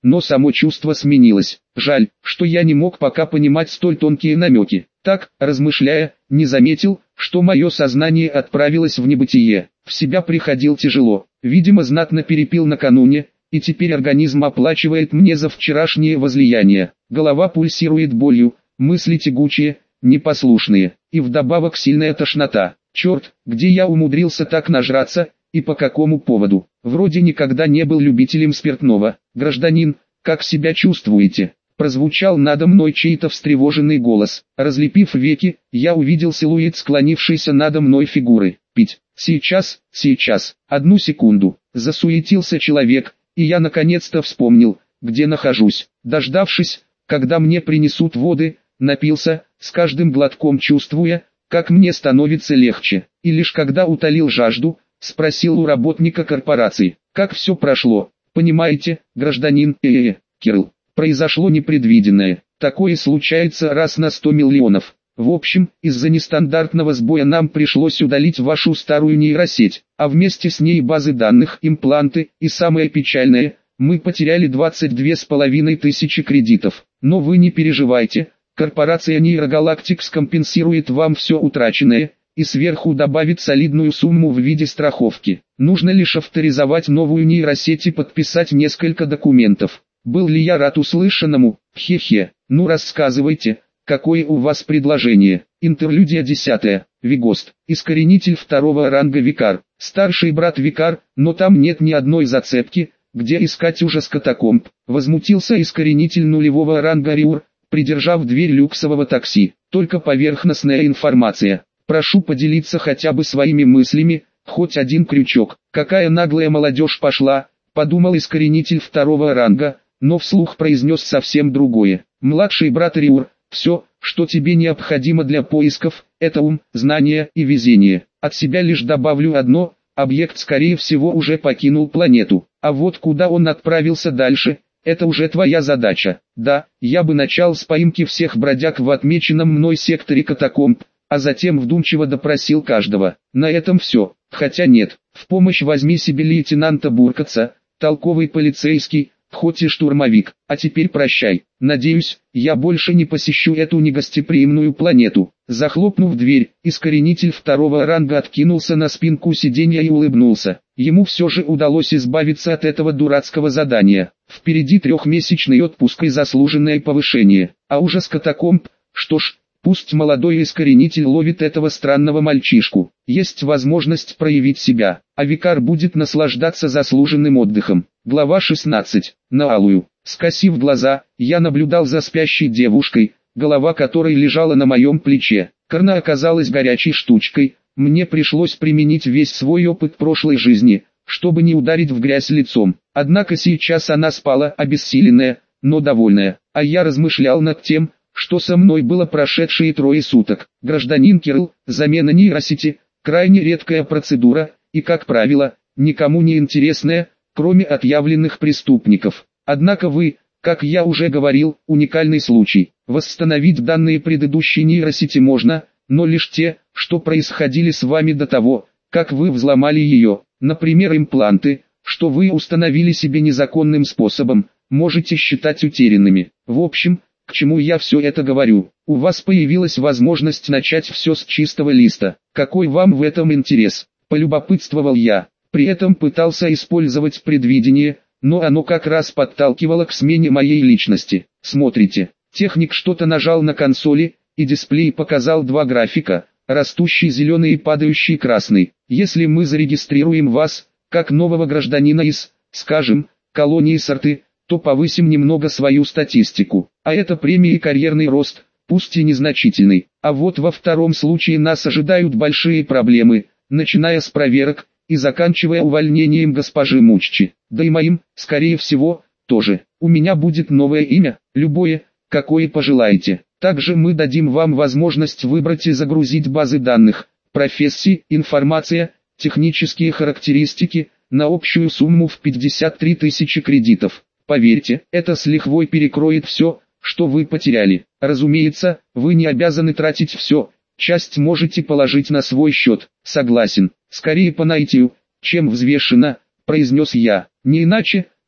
но само чувство сменилось. Жаль, что я не мог пока понимать столь тонкие намеки. Так, размышляя, не заметил, что мое сознание отправилось в небытие. В себя приходил тяжело, видимо знатно перепил накануне, и теперь организм оплачивает мне за вчерашнее возлияние. Голова пульсирует болью, мысли тягучие, непослушные, и вдобавок сильная тошнота. Черт, где я умудрился так нажраться, и по какому поводу? Вроде никогда не был любителем спиртного. Гражданин, как себя чувствуете? Прозвучал надо мной чей-то встревоженный голос. Разлепив веки, я увидел силуэт склонившейся надо мной фигуры. Пить. Сейчас, сейчас. Одну секунду. Засуетился человек, и я наконец-то вспомнил, где нахожусь. Дождавшись, когда мне принесут воды, напился, с каждым глотком чувствуя, как мне становится легче. И лишь когда утолил жажду, спросил у работника корпорации, как все прошло. Понимаете, гражданин Кирилл, произошло непредвиденное. Такое случается раз на 100 миллионов. В общем, из-за нестандартного сбоя нам пришлось удалить вашу старую нейросеть, а вместе с ней базы данных, импланты, и самое печальное, мы потеряли 22,5 тысячи кредитов. Но вы не переживайте, корпорация Нейрогалактикс компенсирует вам все утраченное, и сверху добавит солидную сумму в виде страховки. Нужно лишь авторизовать новую нейросеть и подписать несколько документов. Был ли я рад услышанному? Хе-хе. Ну рассказывайте, какое у вас предложение? Интерлюдия 10. Вигост. Искоренитель второго ранга Викар. Старший брат Викар, но там нет ни одной зацепки, где искать ужас катакомб. Возмутился искоренитель нулевого ранга Риур, придержав дверь люксового такси. Только поверхностная информация. Прошу поделиться хотя бы своими мыслями, хоть один крючок. Какая наглая молодежь пошла, подумал искоренитель второго ранга, но вслух произнес совсем другое. Младший брат Риур, все, что тебе необходимо для поисков, это ум, знания и везение. От себя лишь добавлю одно, объект скорее всего уже покинул планету, а вот куда он отправился дальше, это уже твоя задача. Да, я бы начал с поимки всех бродяг в отмеченном мной секторе катакомб, а затем вдумчиво допросил каждого. На этом все, хотя нет, в помощь возьми себе лейтенанта Буркаца, толковый полицейский, хоть и штурмовик, а теперь прощай. Надеюсь, я больше не посещу эту негостеприимную планету. Захлопнув дверь, искоренитель второго ранга откинулся на спинку сиденья и улыбнулся. Ему все же удалось избавиться от этого дурацкого задания. Впереди трехмесячный отпуск и заслуженное повышение. А ужас катакомб, что ж, пусть молодой искоренитель ловит этого странного мальчишку. Есть возможность проявить себя, а Викар будет наслаждаться заслуженным отдыхом. Глава 16. На алую. Скосив глаза, я наблюдал за спящей девушкой, голова которой лежала на моем плече. Карна оказалась горячей штучкой, мне пришлось применить весь свой опыт прошлой жизни, чтобы не ударить в грязь лицом. Однако сейчас она спала обессиленная, но довольная, а я размышлял над тем, что со мной было прошедшие 3 суток. Гражданин Кирилл, замена нейросети, крайне редкая процедура, и как правило, никому не интересная, кроме отъявленных преступников. Однако вы, как я уже говорил, уникальный случай. Восстановить данные предыдущей нейросети можно, но лишь те, что происходили с вами до того, как вы взломали ее. Например, импланты, что вы установили себе незаконным способом, можете считать утерянными. В общем, к чему я все это говорю? У вас появилась возможность начать все с чистого листа. Какой вам в этом интерес? Полюбопытствовал я. При этом пытался использовать предвидение, но оно как раз подталкивало к смене моей личности. Смотрите, техник что-то нажал на консоли, и дисплей показал 2 графика, растущий зеленый и падающий красный. Если мы зарегистрируем вас, как нового гражданина из, скажем, колонии Сорты, то повысим немного свою статистику. А это премия и карьерный рост, пусть и незначительный. А вот во втором случае нас ожидают большие проблемы, начиная с проверок и заканчивая увольнением госпожи Муччи. Да и моим, скорее всего, тоже. У меня будет новое имя, любое, какое пожелаете. Также мы дадим вам возможность выбрать и загрузить базы данных, профессии, информация, технические характеристики, на общую сумму в 53 тысячи кредитов. Поверьте, это с лихвой перекроет все, что вы потеряли. Разумеется, вы не обязаны тратить все, часть можете положить на свой счет. Согласен, скорее по наитию, чем взвешенно, произнес я. Не иначе,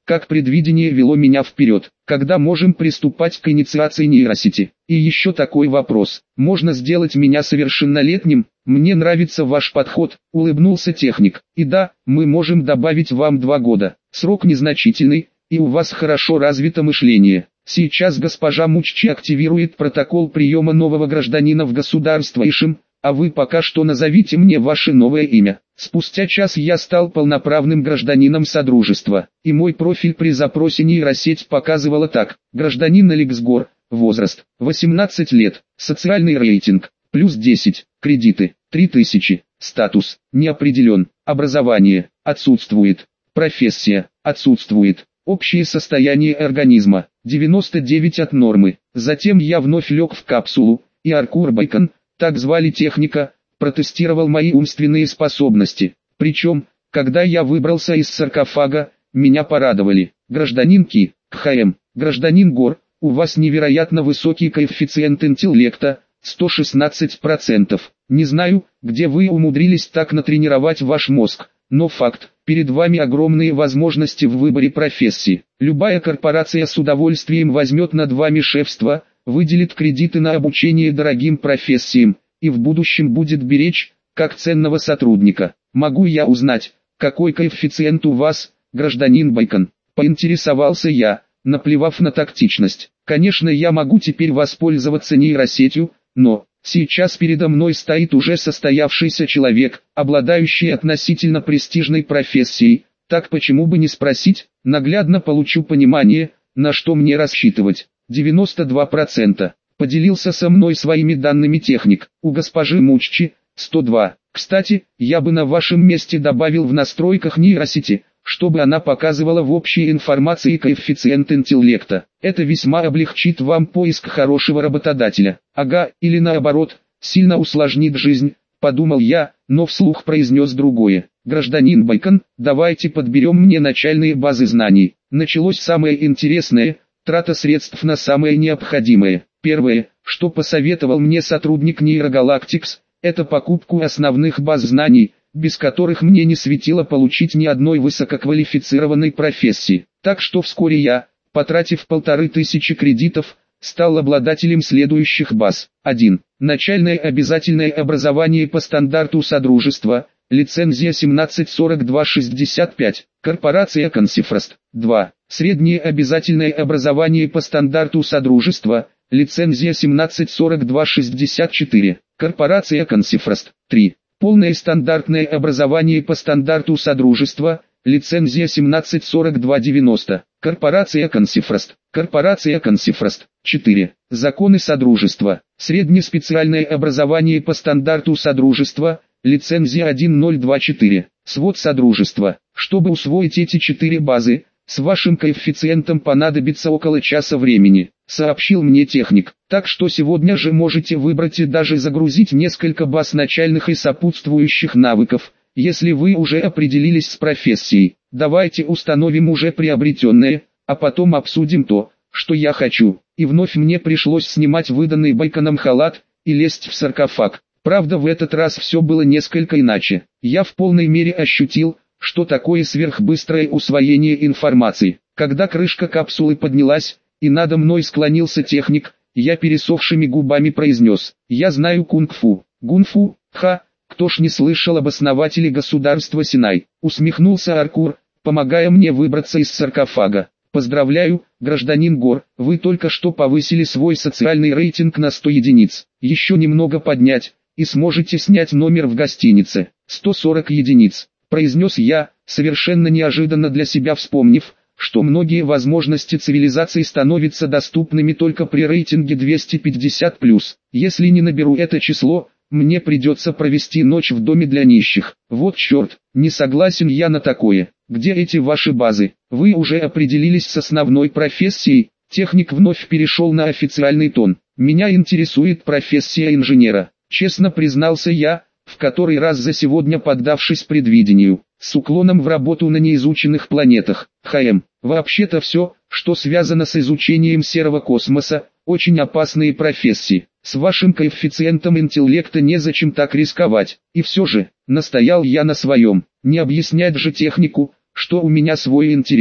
как предвидение вело меня вперед. Когда можем приступать к инициации нейросети? И еще такой вопрос. Можно сделать меня совершеннолетним? Мне нравится ваш подход, улыбнулся техник. И да, мы можем добавить вам 2 года. Срок незначительный, и у вас хорошо развито мышление. Сейчас госпожа Муччи активирует протокол приема нового гражданина в государство Ишим, а вы пока что назовите мне ваше новое имя. Спустя час я стал полноправным гражданином Содружества, и мой профиль при запросе нейросеть показывала так: гражданин Алекс Гор, возраст 18 лет, социальный рейтинг плюс 10, кредиты 3000, статус не определен, образование отсутствует, профессия отсутствует, общее состояние организма 99 от нормы. Затем я вновь лег в капсулу, и Аркур Байкон, так звали техника, протестировал мои умственные способности. Причем, когда я выбрался из саркофага, меня порадовали. Гражданин Ки, КХМ, гражданин Гор, у вас невероятно высокий коэффициент интеллекта, 116%. Не знаю, где вы умудрились так натренировать ваш мозг, но факт, перед вами огромные возможности в выборе профессии. Любая корпорация с удовольствием возьмет над вами шефство, выделит кредиты на обучение дорогим профессиям, и в будущем будет беречь, как ценного сотрудника. Могу я узнать, какой коэффициент у вас, гражданин Байкон? Поинтересовался я, наплевав на тактичность. Конечно, я могу теперь воспользоваться нейросетью, но сейчас передо мной стоит уже состоявшийся человек, обладающий относительно престижной профессией, так почему бы не спросить, наглядно получу понимание, на что мне рассчитывать. 92%. Поделился со мной своими данными техник. У госпожи Муччи 102. Кстати, я бы на вашем месте добавил в настройках нейросети, чтобы она показывала в общей информации коэффициент интеллекта. Это весьма облегчит вам поиск хорошего работодателя. Ага, или наоборот, сильно усложнит жизнь, подумал я, но вслух произнес другое. Гражданин Байкон, давайте подберем мне начальные базы знаний. Началось самое интересное – трата средств на самое необходимое. Первое, что посоветовал мне сотрудник Нейрогалактикс, это покупку основных баз знаний, без которых мне не светило получить ни одной высококвалифицированной профессии. Так что вскоре я, потратив 1500 кредитов, стал обладателем следующих баз. 1. Начальное обязательное образование по стандарту Содружества, лицензия 174265, корпорация Консифрост. 2. Среднее обязательное образование по стандарту Содружества, лицензия 174264, корпорация Консифрост. 3. Полное стандартное образование по стандарту Содружества, лицензия 174290, корпорация Консифрост. Корпорация Консифрост. 4. Законы Содружества, среднеспециальное образование по стандарту Содружества, лицензия 1024, свод Содружества. Чтобы усвоить эти 4 базы, с вашим коэффициентом понадобится около часа времени, сообщил мне техник. Так что сегодня же можете выбрать и даже загрузить несколько баз начальных и сопутствующих навыков, если вы уже определились с профессией. Давайте установим уже приобретенное, а потом обсудим то, что я хочу. И вновь мне пришлось снимать выданный Байконом халат и лезть в саркофаг. Правда, в этот раз все было несколько иначе. Я в полной мере ощутил, что такое сверхбыстрое усвоение информации. Когда крышка капсулы поднялась, и надо мной склонился техник, я пересохшими губами произнес: «Я знаю кунг-фу». «Гунфу? Ха, кто ж не слышал об основателе государства Синай?» Усмехнулся Аркур, помогая мне выбраться из саркофага. «Поздравляю, гражданин Гор, вы только что повысили свой социальный рейтинг на 100 единиц. Еще немного поднять, и сможете снять номер в гостинице. 140 единиц», произнес я, совершенно неожиданно для себя вспомнив, что многие возможности цивилизации становятся доступными только при рейтинге 250+. Если не наберу это число, мне придется провести ночь в доме для нищих. Вот черт, не согласен я на такое. Где эти ваши базы? Вы уже определились с основной профессией? Техник вновь перешел на официальный тон. Меня интересует профессия инженера. Честно признался я, в который раз за сегодня поддавшись предвидению, с уклоном в работу на неизученных планетах. Вообще-то все, что связано с изучением серого космоса, очень опасные профессии. С вашим коэффициентом интеллекта незачем так рисковать. И все же, настоял я на своем. Не объяснять же технику, что у меня свой интерес.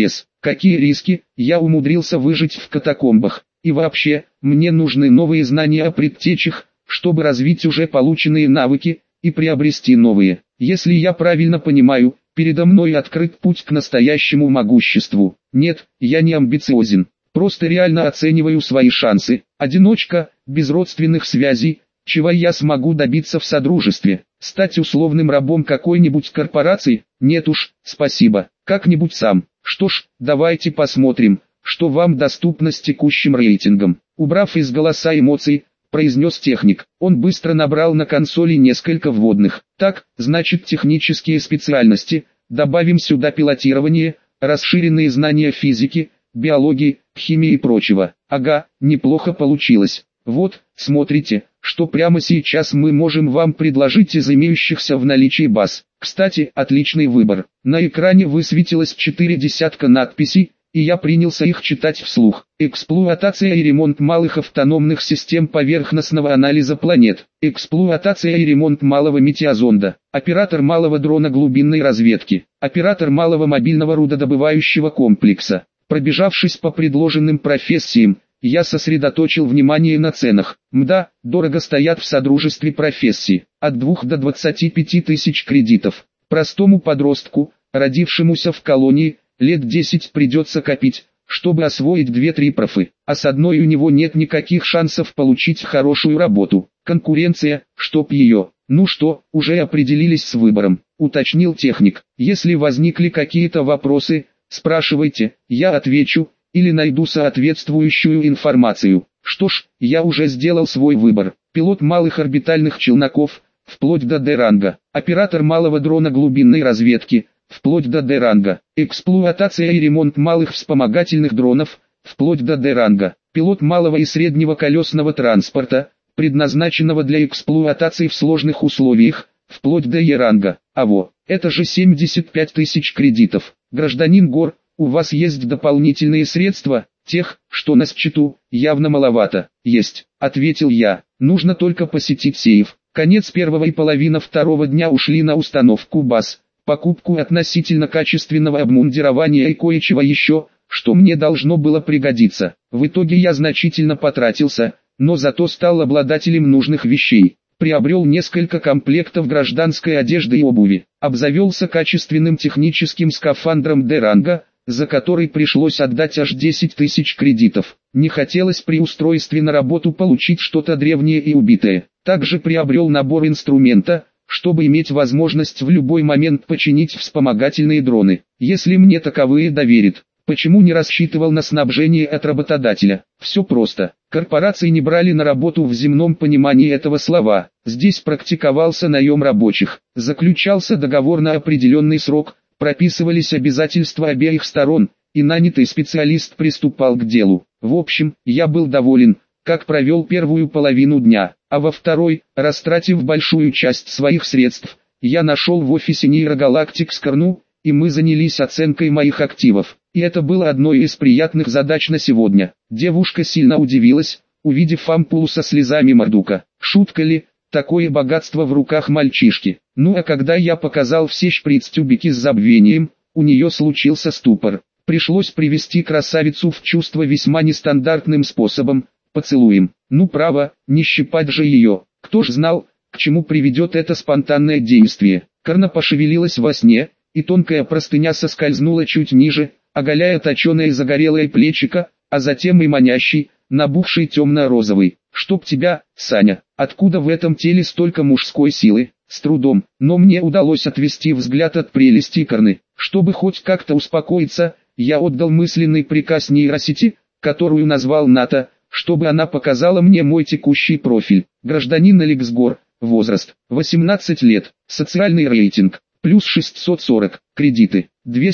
Какие риски, я умудрился выжить в катакомбах. И вообще, мне нужны новые знания о предтечах, чтобы развить уже полученные навыки и приобрести новые. Если я правильно понимаю, передо мной открыт путь к настоящему могуществу. Нет, я не амбициозен. Просто реально оцениваю свои шансы. Одиночка, без родственных связей, чего я смогу добиться в содружестве? Стать условным рабом какой-нибудь корпорации? Нет уж, спасибо, как-нибудь сам. Что ж, давайте посмотрим, что вам доступно с текущим рейтингом. Убрав из голоса эмоций, произнес техник. Он быстро набрал на консоли несколько вводных. Так, значит технические специальности, добавим сюда пилотирование, расширенные знания физики, биологии, химии и прочего. Ага, неплохо получилось. Вот, смотрите, что прямо сейчас мы можем вам предложить из имеющихся в наличии баз. Кстати, отличный выбор. На экране высветилось 4 десятка надписей, и я принялся их читать вслух. Эксплуатация и ремонт малых автономных систем поверхностного анализа планет. Эксплуатация и ремонт малого метеозонда. Оператор малого дрона глубинной разведки. Оператор малого мобильного рудодобывающего комплекса. Пробежавшись по предложенным профессиям, я сосредоточил внимание на ценах. Мда, дорого стоят в содружестве профессии. От 2 до 25 тысяч кредитов. Простому подростку, родившемуся в колонии, лет 10 придется копить, чтобы освоить 2-3 профы. А с одной у него нет никаких шансов получить хорошую работу. Конкуренция, чтоб ее. Ну что, уже определились с выбором, уточнил техник. Если возникли какие-то вопросы, спрашивайте, я отвечу, или найду соответствующую информацию. Что ж, я уже сделал свой выбор. Пилот малых орбитальных челноков, вплоть до D-ранга. Оператор малого дрона глубинной разведки, вплоть до D-ранга. Эксплуатация и ремонт малых вспомогательных дронов, вплоть до D-ранга. Пилот малого и среднего колесного транспорта, предназначенного для эксплуатации в сложных условиях, вплоть до E-ранга. Аво, это же 75 тысяч кредитов. Гражданин Гор, у вас есть дополнительные средства? Тех, что на счету, явно маловато. Есть, ответил я. Нужно только посетить сейф. Конец первого и половина второго дня ушли на установку баз, покупку относительно качественного обмундирования и кое-чего еще, что мне должно было пригодиться. В итоге я значительно потратился, но зато стал обладателем нужных вещей. Приобрел несколько комплектов гражданской одежды и обуви. Обзавелся качественным техническим скафандром D-ранга, за который пришлось отдать аж 10 тысяч кредитов. Не хотелось при устройстве на работу получить что-то древнее и убитое. Также приобрел набор инструмента, чтобы иметь возможность в любой момент починить вспомогательные дроны, если мне таковые доверят. Почему не рассчитывал на снабжение от работодателя? Все просто. Корпорации не брали на работу в земном понимании этого слова. Здесь практиковался наем рабочих. Заключался договор на определенный срок, прописывались обязательства обеих сторон, и нанятый специалист приступал к делу. В общем, я был доволен, как провел первую половину дня, а во второй, растратив большую часть своих средств, я нашел в офисе Нейрогалактикс Корну, и мы занялись оценкой моих активов. И это было одной из приятных задач на сегодня. Девушка сильно удивилась, увидев ампулу со слезами Мордука. Шутка ли, такое богатство в руках мальчишки. Ну а когда я показал все шприц-тюбики с забвением, у нее случился ступор. Пришлось привести красавицу в чувство весьма нестандартным способом, поцелуем. Ну право, не щипать же ее. Кто ж знал, к чему приведет это спонтанное действие. Корна пошевелилась во сне, и тонкая простыня соскользнула чуть ниже, оголяя точеное загорелое плечико, а затем и манящий, набухший темно-розовый. «Чтоб тебя, Саня, откуда в этом теле столько мужской силы?» С трудом, но мне удалось отвести взгляд от прелести Корны. Чтобы хоть как-то успокоиться, я отдал мысленный приказ нейросети, которую назвал НАТО, чтобы она показала мне мой текущий профиль. Гражданин Алекс Гор, возраст, 18 лет, социальный рейтинг, плюс 640, кредиты,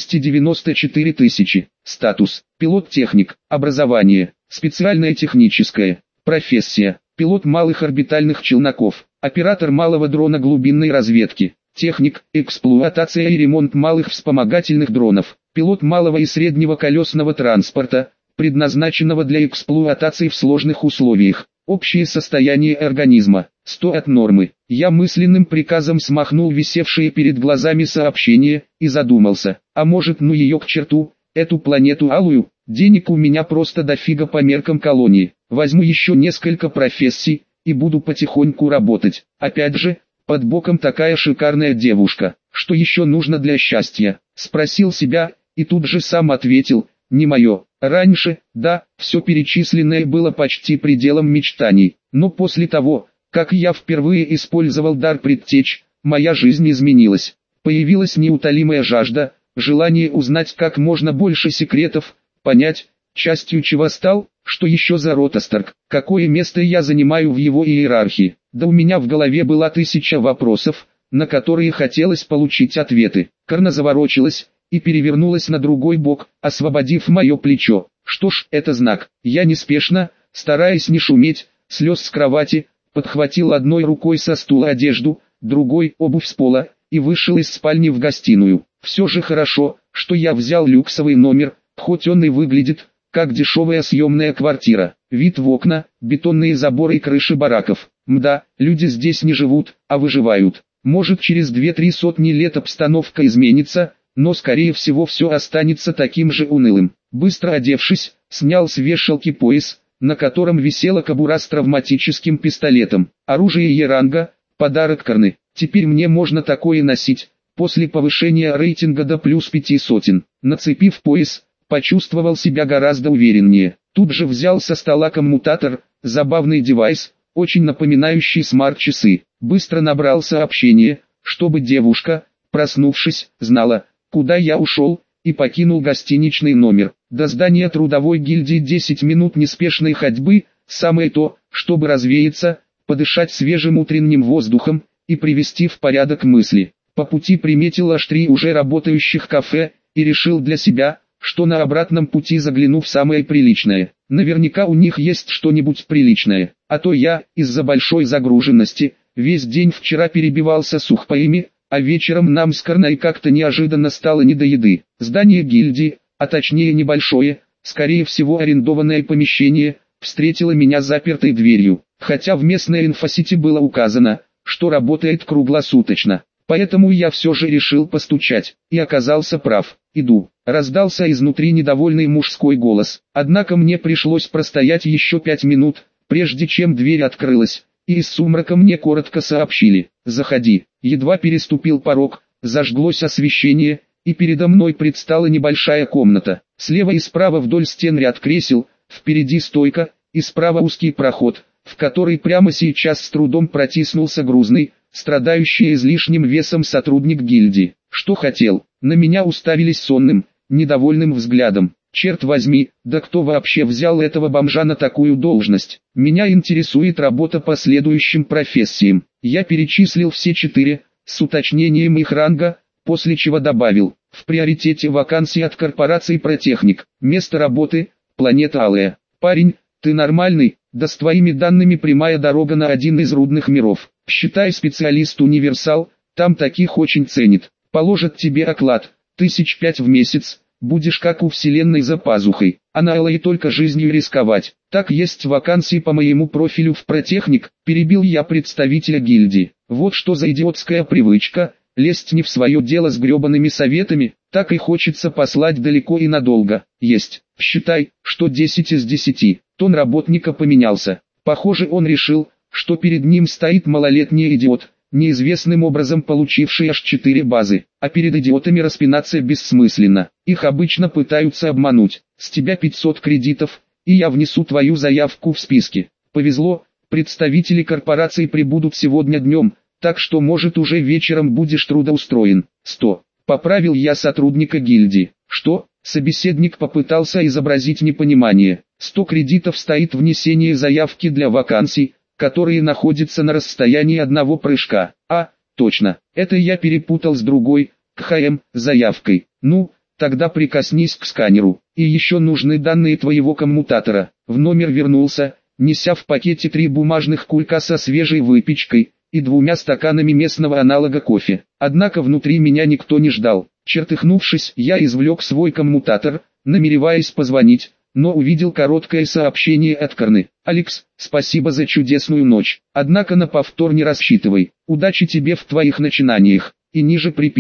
294 тысячи, статус, пилот-техник, образование, специальное техническое, профессия, пилот малых орбитальных челноков, оператор малого дрона глубинной разведки, техник, эксплуатация и ремонт малых вспомогательных дронов, пилот малого и среднего колесного транспорта, предназначенного для эксплуатации в сложных условиях. Общее состояние организма, 100 от нормы. Я мысленным приказом смахнул висевшие перед глазами сообщения, и задумался, а может ну ее к черту, эту планету алую, денег у меня просто дофига по меркам колонии. Возьму еще несколько профессий, и буду потихоньку работать. Опять же, под боком такая шикарная девушка. Что еще нужно для счастья? Спросил себя, и тут же сам ответил, не мое. Раньше, да, все перечисленное было почти пределом мечтаний. Но после того, как я впервые использовал дар предтеч, моя жизнь изменилась. Появилась неутолимая жажда, желание узнать как можно больше секретов, понять, частью чего стал, что еще за Ротостарк, какое место я занимаю в его иерархии. Да у меня в голове была 1000 вопросов, на которые хотелось получить ответы. Карна заворочилась и перевернулась на другой бок, освободив мое плечо. Что ж, это знак. Я неспешно, стараясь не шуметь, слез с кровати, подхватил одной рукой со стула одежду, другой обувь с пола, и вышел из спальни в гостиную. Все же хорошо, что я взял люксовый номер, хоть он и выглядит как дешевая съемная квартира. Вид в окна, бетонные заборы и крыши бараков. Мда, люди здесь не живут, а выживают. Может, через 2-3 сотни лет обстановка изменится, но скорее всего все останется таким же унылым. Быстро одевшись, снял с вешалки пояс, на котором висела кобура с травматическим пистолетом. Оружие Е-ранга, подарок Карны. Теперь мне можно такое носить, после повышения рейтинга до плюс 500. Нацепив пояс, почувствовал себя гораздо увереннее. Тут же взял со стола коммутатор, забавный девайс, очень напоминающий смарт-часы. Быстро набрал сообщение, чтобы девушка, проснувшись, знала, куда я ушел, и покинул гостиничный номер. До здания трудовой гильдии 10 минут неспешной ходьбы, самое то, чтобы развеяться, подышать свежим утренним воздухом и привести в порядок мысли. По пути приметил аж 3 уже работающих кафе, и решил для себя, что на обратном пути загляну в самое приличное. Наверняка у них есть что-нибудь приличное, а то я, из-за большой загруженности, весь день вчера перебивался сухпаями, а вечером нам с Карной как-то неожиданно стало не до еды. Здание гильдии, а точнее небольшое, скорее всего арендованное помещение, встретило меня запертой дверью, хотя в местной инфосети было указано, что работает круглосуточно. Поэтому я все же решил постучать, и оказался прав. «Иду», — раздался изнутри недовольный мужской голос. Однако мне пришлось простоять еще 5 минут, прежде чем дверь открылась, и из сумрака мне коротко сообщили: «Заходи». Едва переступил порог, зажглось освещение, и передо мной предстала небольшая комната. Слева и справа вдоль стен ряд кресел, впереди стойка, и справа узкий проход, в который прямо сейчас с трудом протиснулся грузный, страдающий излишним весом сотрудник гильдии. Что хотел? На меня уставились сонным, недовольным взглядом. Черт возьми, да кто вообще взял этого бомжа на такую должность? Меня интересует работа по следующим профессиям. Я перечислил все 4, с уточнением их ранга, после чего добавил: в приоритете вакансии от корпорации Протехник. Место работы – планета Алая. Парень, ты нормальный? Да с твоими данными прямая дорога на один из рудных миров. Считай специалист-универсал, там таких очень ценят. Положат тебе оклад, 1005 в месяц, будешь как у вселенной за пазухой. А на Алае только жизнью рисковать. Так есть вакансии по моему профилю в Протехник, перебил я представителя гильдии. Вот что за идиотская привычка, лезть не в свое дело с гребаными советами, так и хочется послать далеко и надолго. Есть, считай, что 10 из 10. Тон работника поменялся. Похоже, он решил, что перед ним стоит малолетний идиот, неизвестным образом получивший аж 4 базы, а перед идиотами распинаться бессмысленно. Их обычно пытаются обмануть. С тебя 500 кредитов, и я внесу твою заявку в списки. Повезло, представители корпорации прибудут сегодня днем, так что может уже вечером будешь трудоустроен. 100. Поправил я сотрудника гильдии. Что? Собеседник попытался изобразить непонимание. 100 кредитов стоит внесение заявки для вакансий, которые находятся на расстоянии одного прыжка. А, точно, это я перепутал с другой, КХМ, заявкой. Ну, тогда прикоснись к сканеру. И еще нужны данные твоего коммутатора. В номер вернулся, неся в пакете 3 бумажных кулька со свежей выпечкой и 2 стаканами местного аналога кофе. Однако внутри меня никто не ждал. Чертыхнувшись, я извлек свой коммутатор, намереваясь позвонить, но увидел короткое сообщение от Карны. «Алекс, спасибо за чудесную ночь. Однако на повтор не рассчитывай. Удачи тебе в твоих начинаниях». И ниже приписка: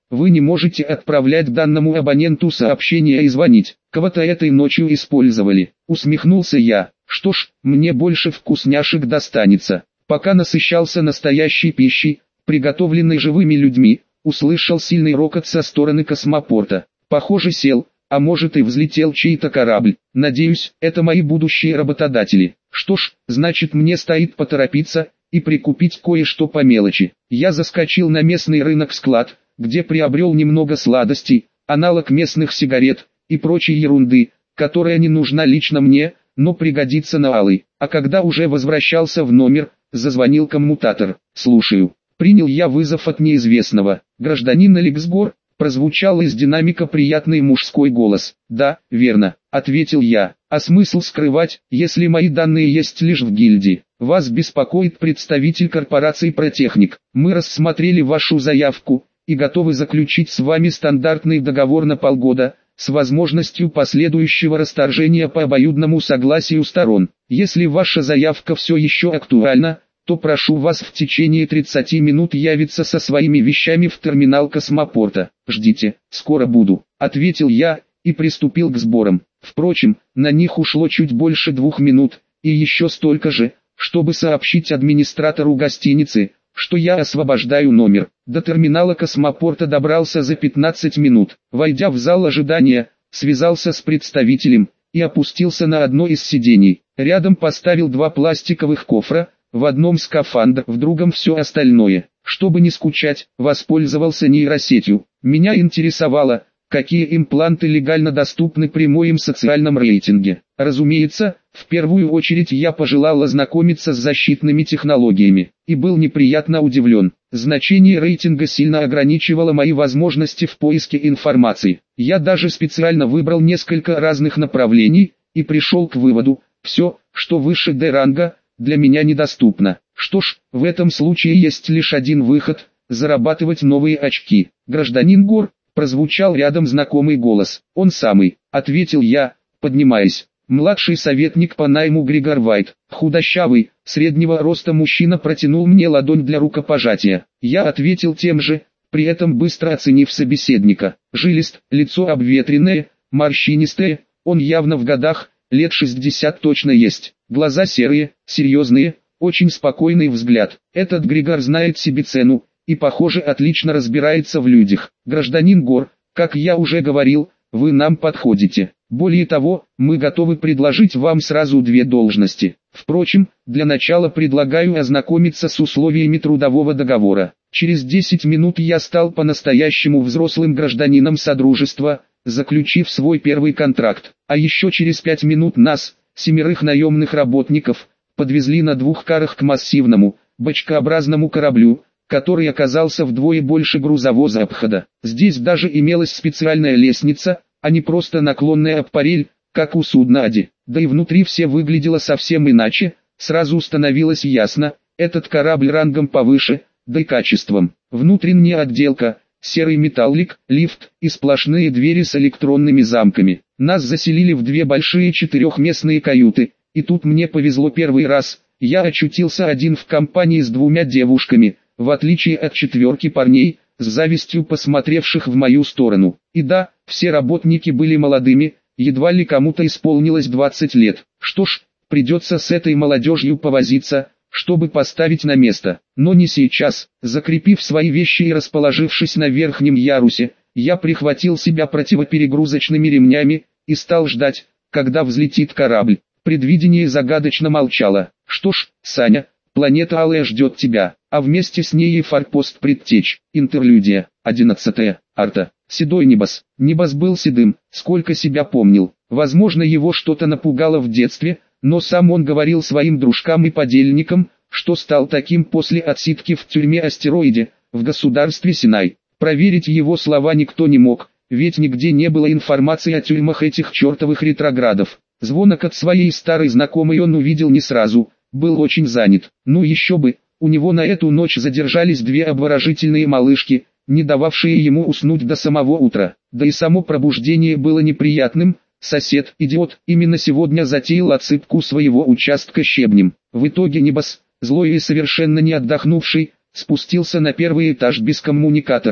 вы не можете отправлять данному абоненту сообщения и звонить. Кого-то этой ночью использовали. Усмехнулся я. Что ж, мне больше вкусняшек достанется. Пока насыщался настоящей пищей, приготовленной живыми людьми, услышал сильный рокот со стороны космопорта. Похоже, сел, а может и взлетел чей-то корабль. Надеюсь, это мои будущие работодатели. Что ж, значит мне стоит поторопиться и прикупить кое-что по мелочи. Я заскочил на местный рынок-склад, где приобрел немного сладостей, аналог местных сигарет и прочей ерунды, которая не нужна лично мне, но пригодится на алый. А когда уже возвращался в номер, зазвонил коммутатор. «Слушаю». Принял я вызов от неизвестного. «Гражданин Алексгор?» Прозвучал из динамика приятный мужской голос. «Да, верно», — ответил я. «А смысл скрывать, если мои данные есть лишь в гильдии? Вас беспокоит представитель корпорации «Протехник». Мы рассмотрели вашу заявку и готовы заключить с вами стандартный договор на полгода, с возможностью последующего расторжения по обоюдному согласию сторон. Если ваша заявка все еще актуальна, то прошу вас в течение 30 минут явиться со своими вещами в терминал космопорта. Ждите, скоро буду», — ответил я и приступил к сборам. Впрочем, на них ушло чуть больше 2 минут, и еще столько же, чтобы сообщить администратору гостиницы, что я освобождаю номер. До терминала космопорта добрался за 15 минут. Войдя в зал ожидания, связался с представителем и опустился на одно из сидений. Рядом поставил 2 пластиковых кофра, в одном скафандр, в другом все остальное. Чтобы не скучать, воспользовался нейросетью. Меня интересовало, какие импланты легально доступны при моем социальном рейтинге. Разумеется, в первую очередь я пожелал ознакомиться с защитными технологиями, и был неприятно удивлен. Значение рейтинга сильно ограничивало мои возможности в поиске информации. Я даже специально выбрал несколько разных направлений, и пришел к выводу, все, что выше D-ранга, для меня недоступно. Что ж, в этом случае есть лишь один выход – зарабатывать новые очки. «Гражданин Гор», прозвучал рядом знакомый голос. «Он самый», — ответил я, поднимаясь. Младший советник по найму Григор Вайт, худощавый, среднего роста мужчина, протянул мне ладонь для рукопожатия. Я ответил тем же, при этом быстро оценив собеседника. Жилист, лицо обветренное, морщинистое, он явно в годах, лет 60 точно есть. Глаза серые, серьезные, очень спокойный взгляд. Этот Григор знает себе цену и, похоже, отлично разбирается в людях. «Гражданин Гор, как я уже говорил, вы нам подходите. Более того, мы готовы предложить вам сразу 2 должности. Впрочем, для начала предлагаю ознакомиться с условиями трудового договора». Через 10 минут я стал по-настоящему взрослым гражданином Содружества, заключив свой первый контракт. А еще через 5 минут нас, 7 наемных работников, подвезли на 2 карах к массивному, бочкообразному кораблю, который оказался вдвое больше грузовоза обхода. Здесь даже имелась специальная лестница, а не просто наклонная аппарель, как у судна Ади. Да и внутри все выглядело совсем иначе, сразу становилось ясно, этот корабль рангом повыше, да и качеством. Внутренняя отделка, серый металлик, лифт и сплошные двери с электронными замками. Нас заселили в 2 большие 4-местные каюты, и тут мне повезло первый раз, я очутился один в компании с 2 девушками, в отличие от 4 парней, с завистью посмотревших в мою сторону. И да, все работники были молодыми, едва ли кому-то исполнилось 20 лет. Что ж, придется с этой молодежью повозиться, чтобы поставить на место. Но не сейчас. Закрепив свои вещи и расположившись на верхнем ярусе, я прихватил себя противоперегрузочными ремнями и стал ждать, когда взлетит корабль. Предвидение загадочно молчало. Что ж, Саня, планета Алая ждет тебя, а вместе с ней и форпост Предтеч. Интерлюдия. 11. Арта. Седой Небос. Небос был седым, сколько себя помнил. Возможно, его что-то напугало в детстве, но сам он говорил своим дружкам и подельникам, что стал таким после отсидки в тюрьме-астероиде, в государстве Синай. Проверить его слова никто не мог, ведь нигде не было информации о тюрьмах этих чертовых ретроградов. Звонок от своей старой знакомой он увидел не сразу, был очень занят. Ну еще бы, у него на эту ночь задержались 2 обворожительные малышки, не дававшие ему уснуть до самого утра. Да и само пробуждение было неприятным. Сосед, идиот, именно сегодня затеял отсыпку своего участка щебнем. В итоге Небос, злой и совершенно не отдохнувший, спустился на 1-й этаж без коммуникатора.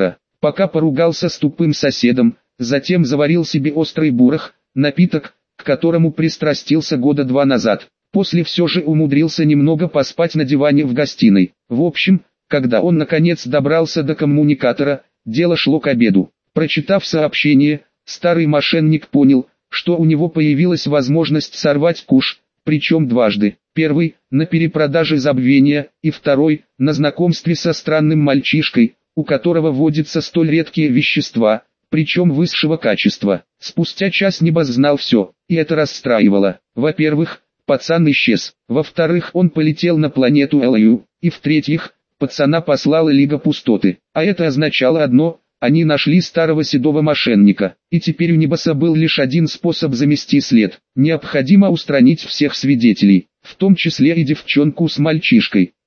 пока поругался с тупым соседом, затем заварил себе острый бурах, напиток, к которому пристрастился года 2 назад. После все же умудрился немного поспать на диване в гостиной. В общем, когда он наконец добрался до коммуникатора, дело шло к обеду. Прочитав сообщение, старый мошенник понял, что у него появилась возможность сорвать куш, причем дважды. Первый – на перепродаже забвения, и второй – на знакомстве со странным мальчишкой, у которого водятся столь редкие вещества, причем высшего качества. Спустя час Небас знал все, и это расстраивало. Во-первых, пацан исчез. Во-вторых, он полетел на планету Элью. И в-третьих, пацана послала Лига Пустоты. А это означало одно – они нашли старого седого мошенника. И теперь у Небаса был лишь один способ замести след. Необходимо устранить всех свидетелей, в том числе и девчонку с мальчишкой.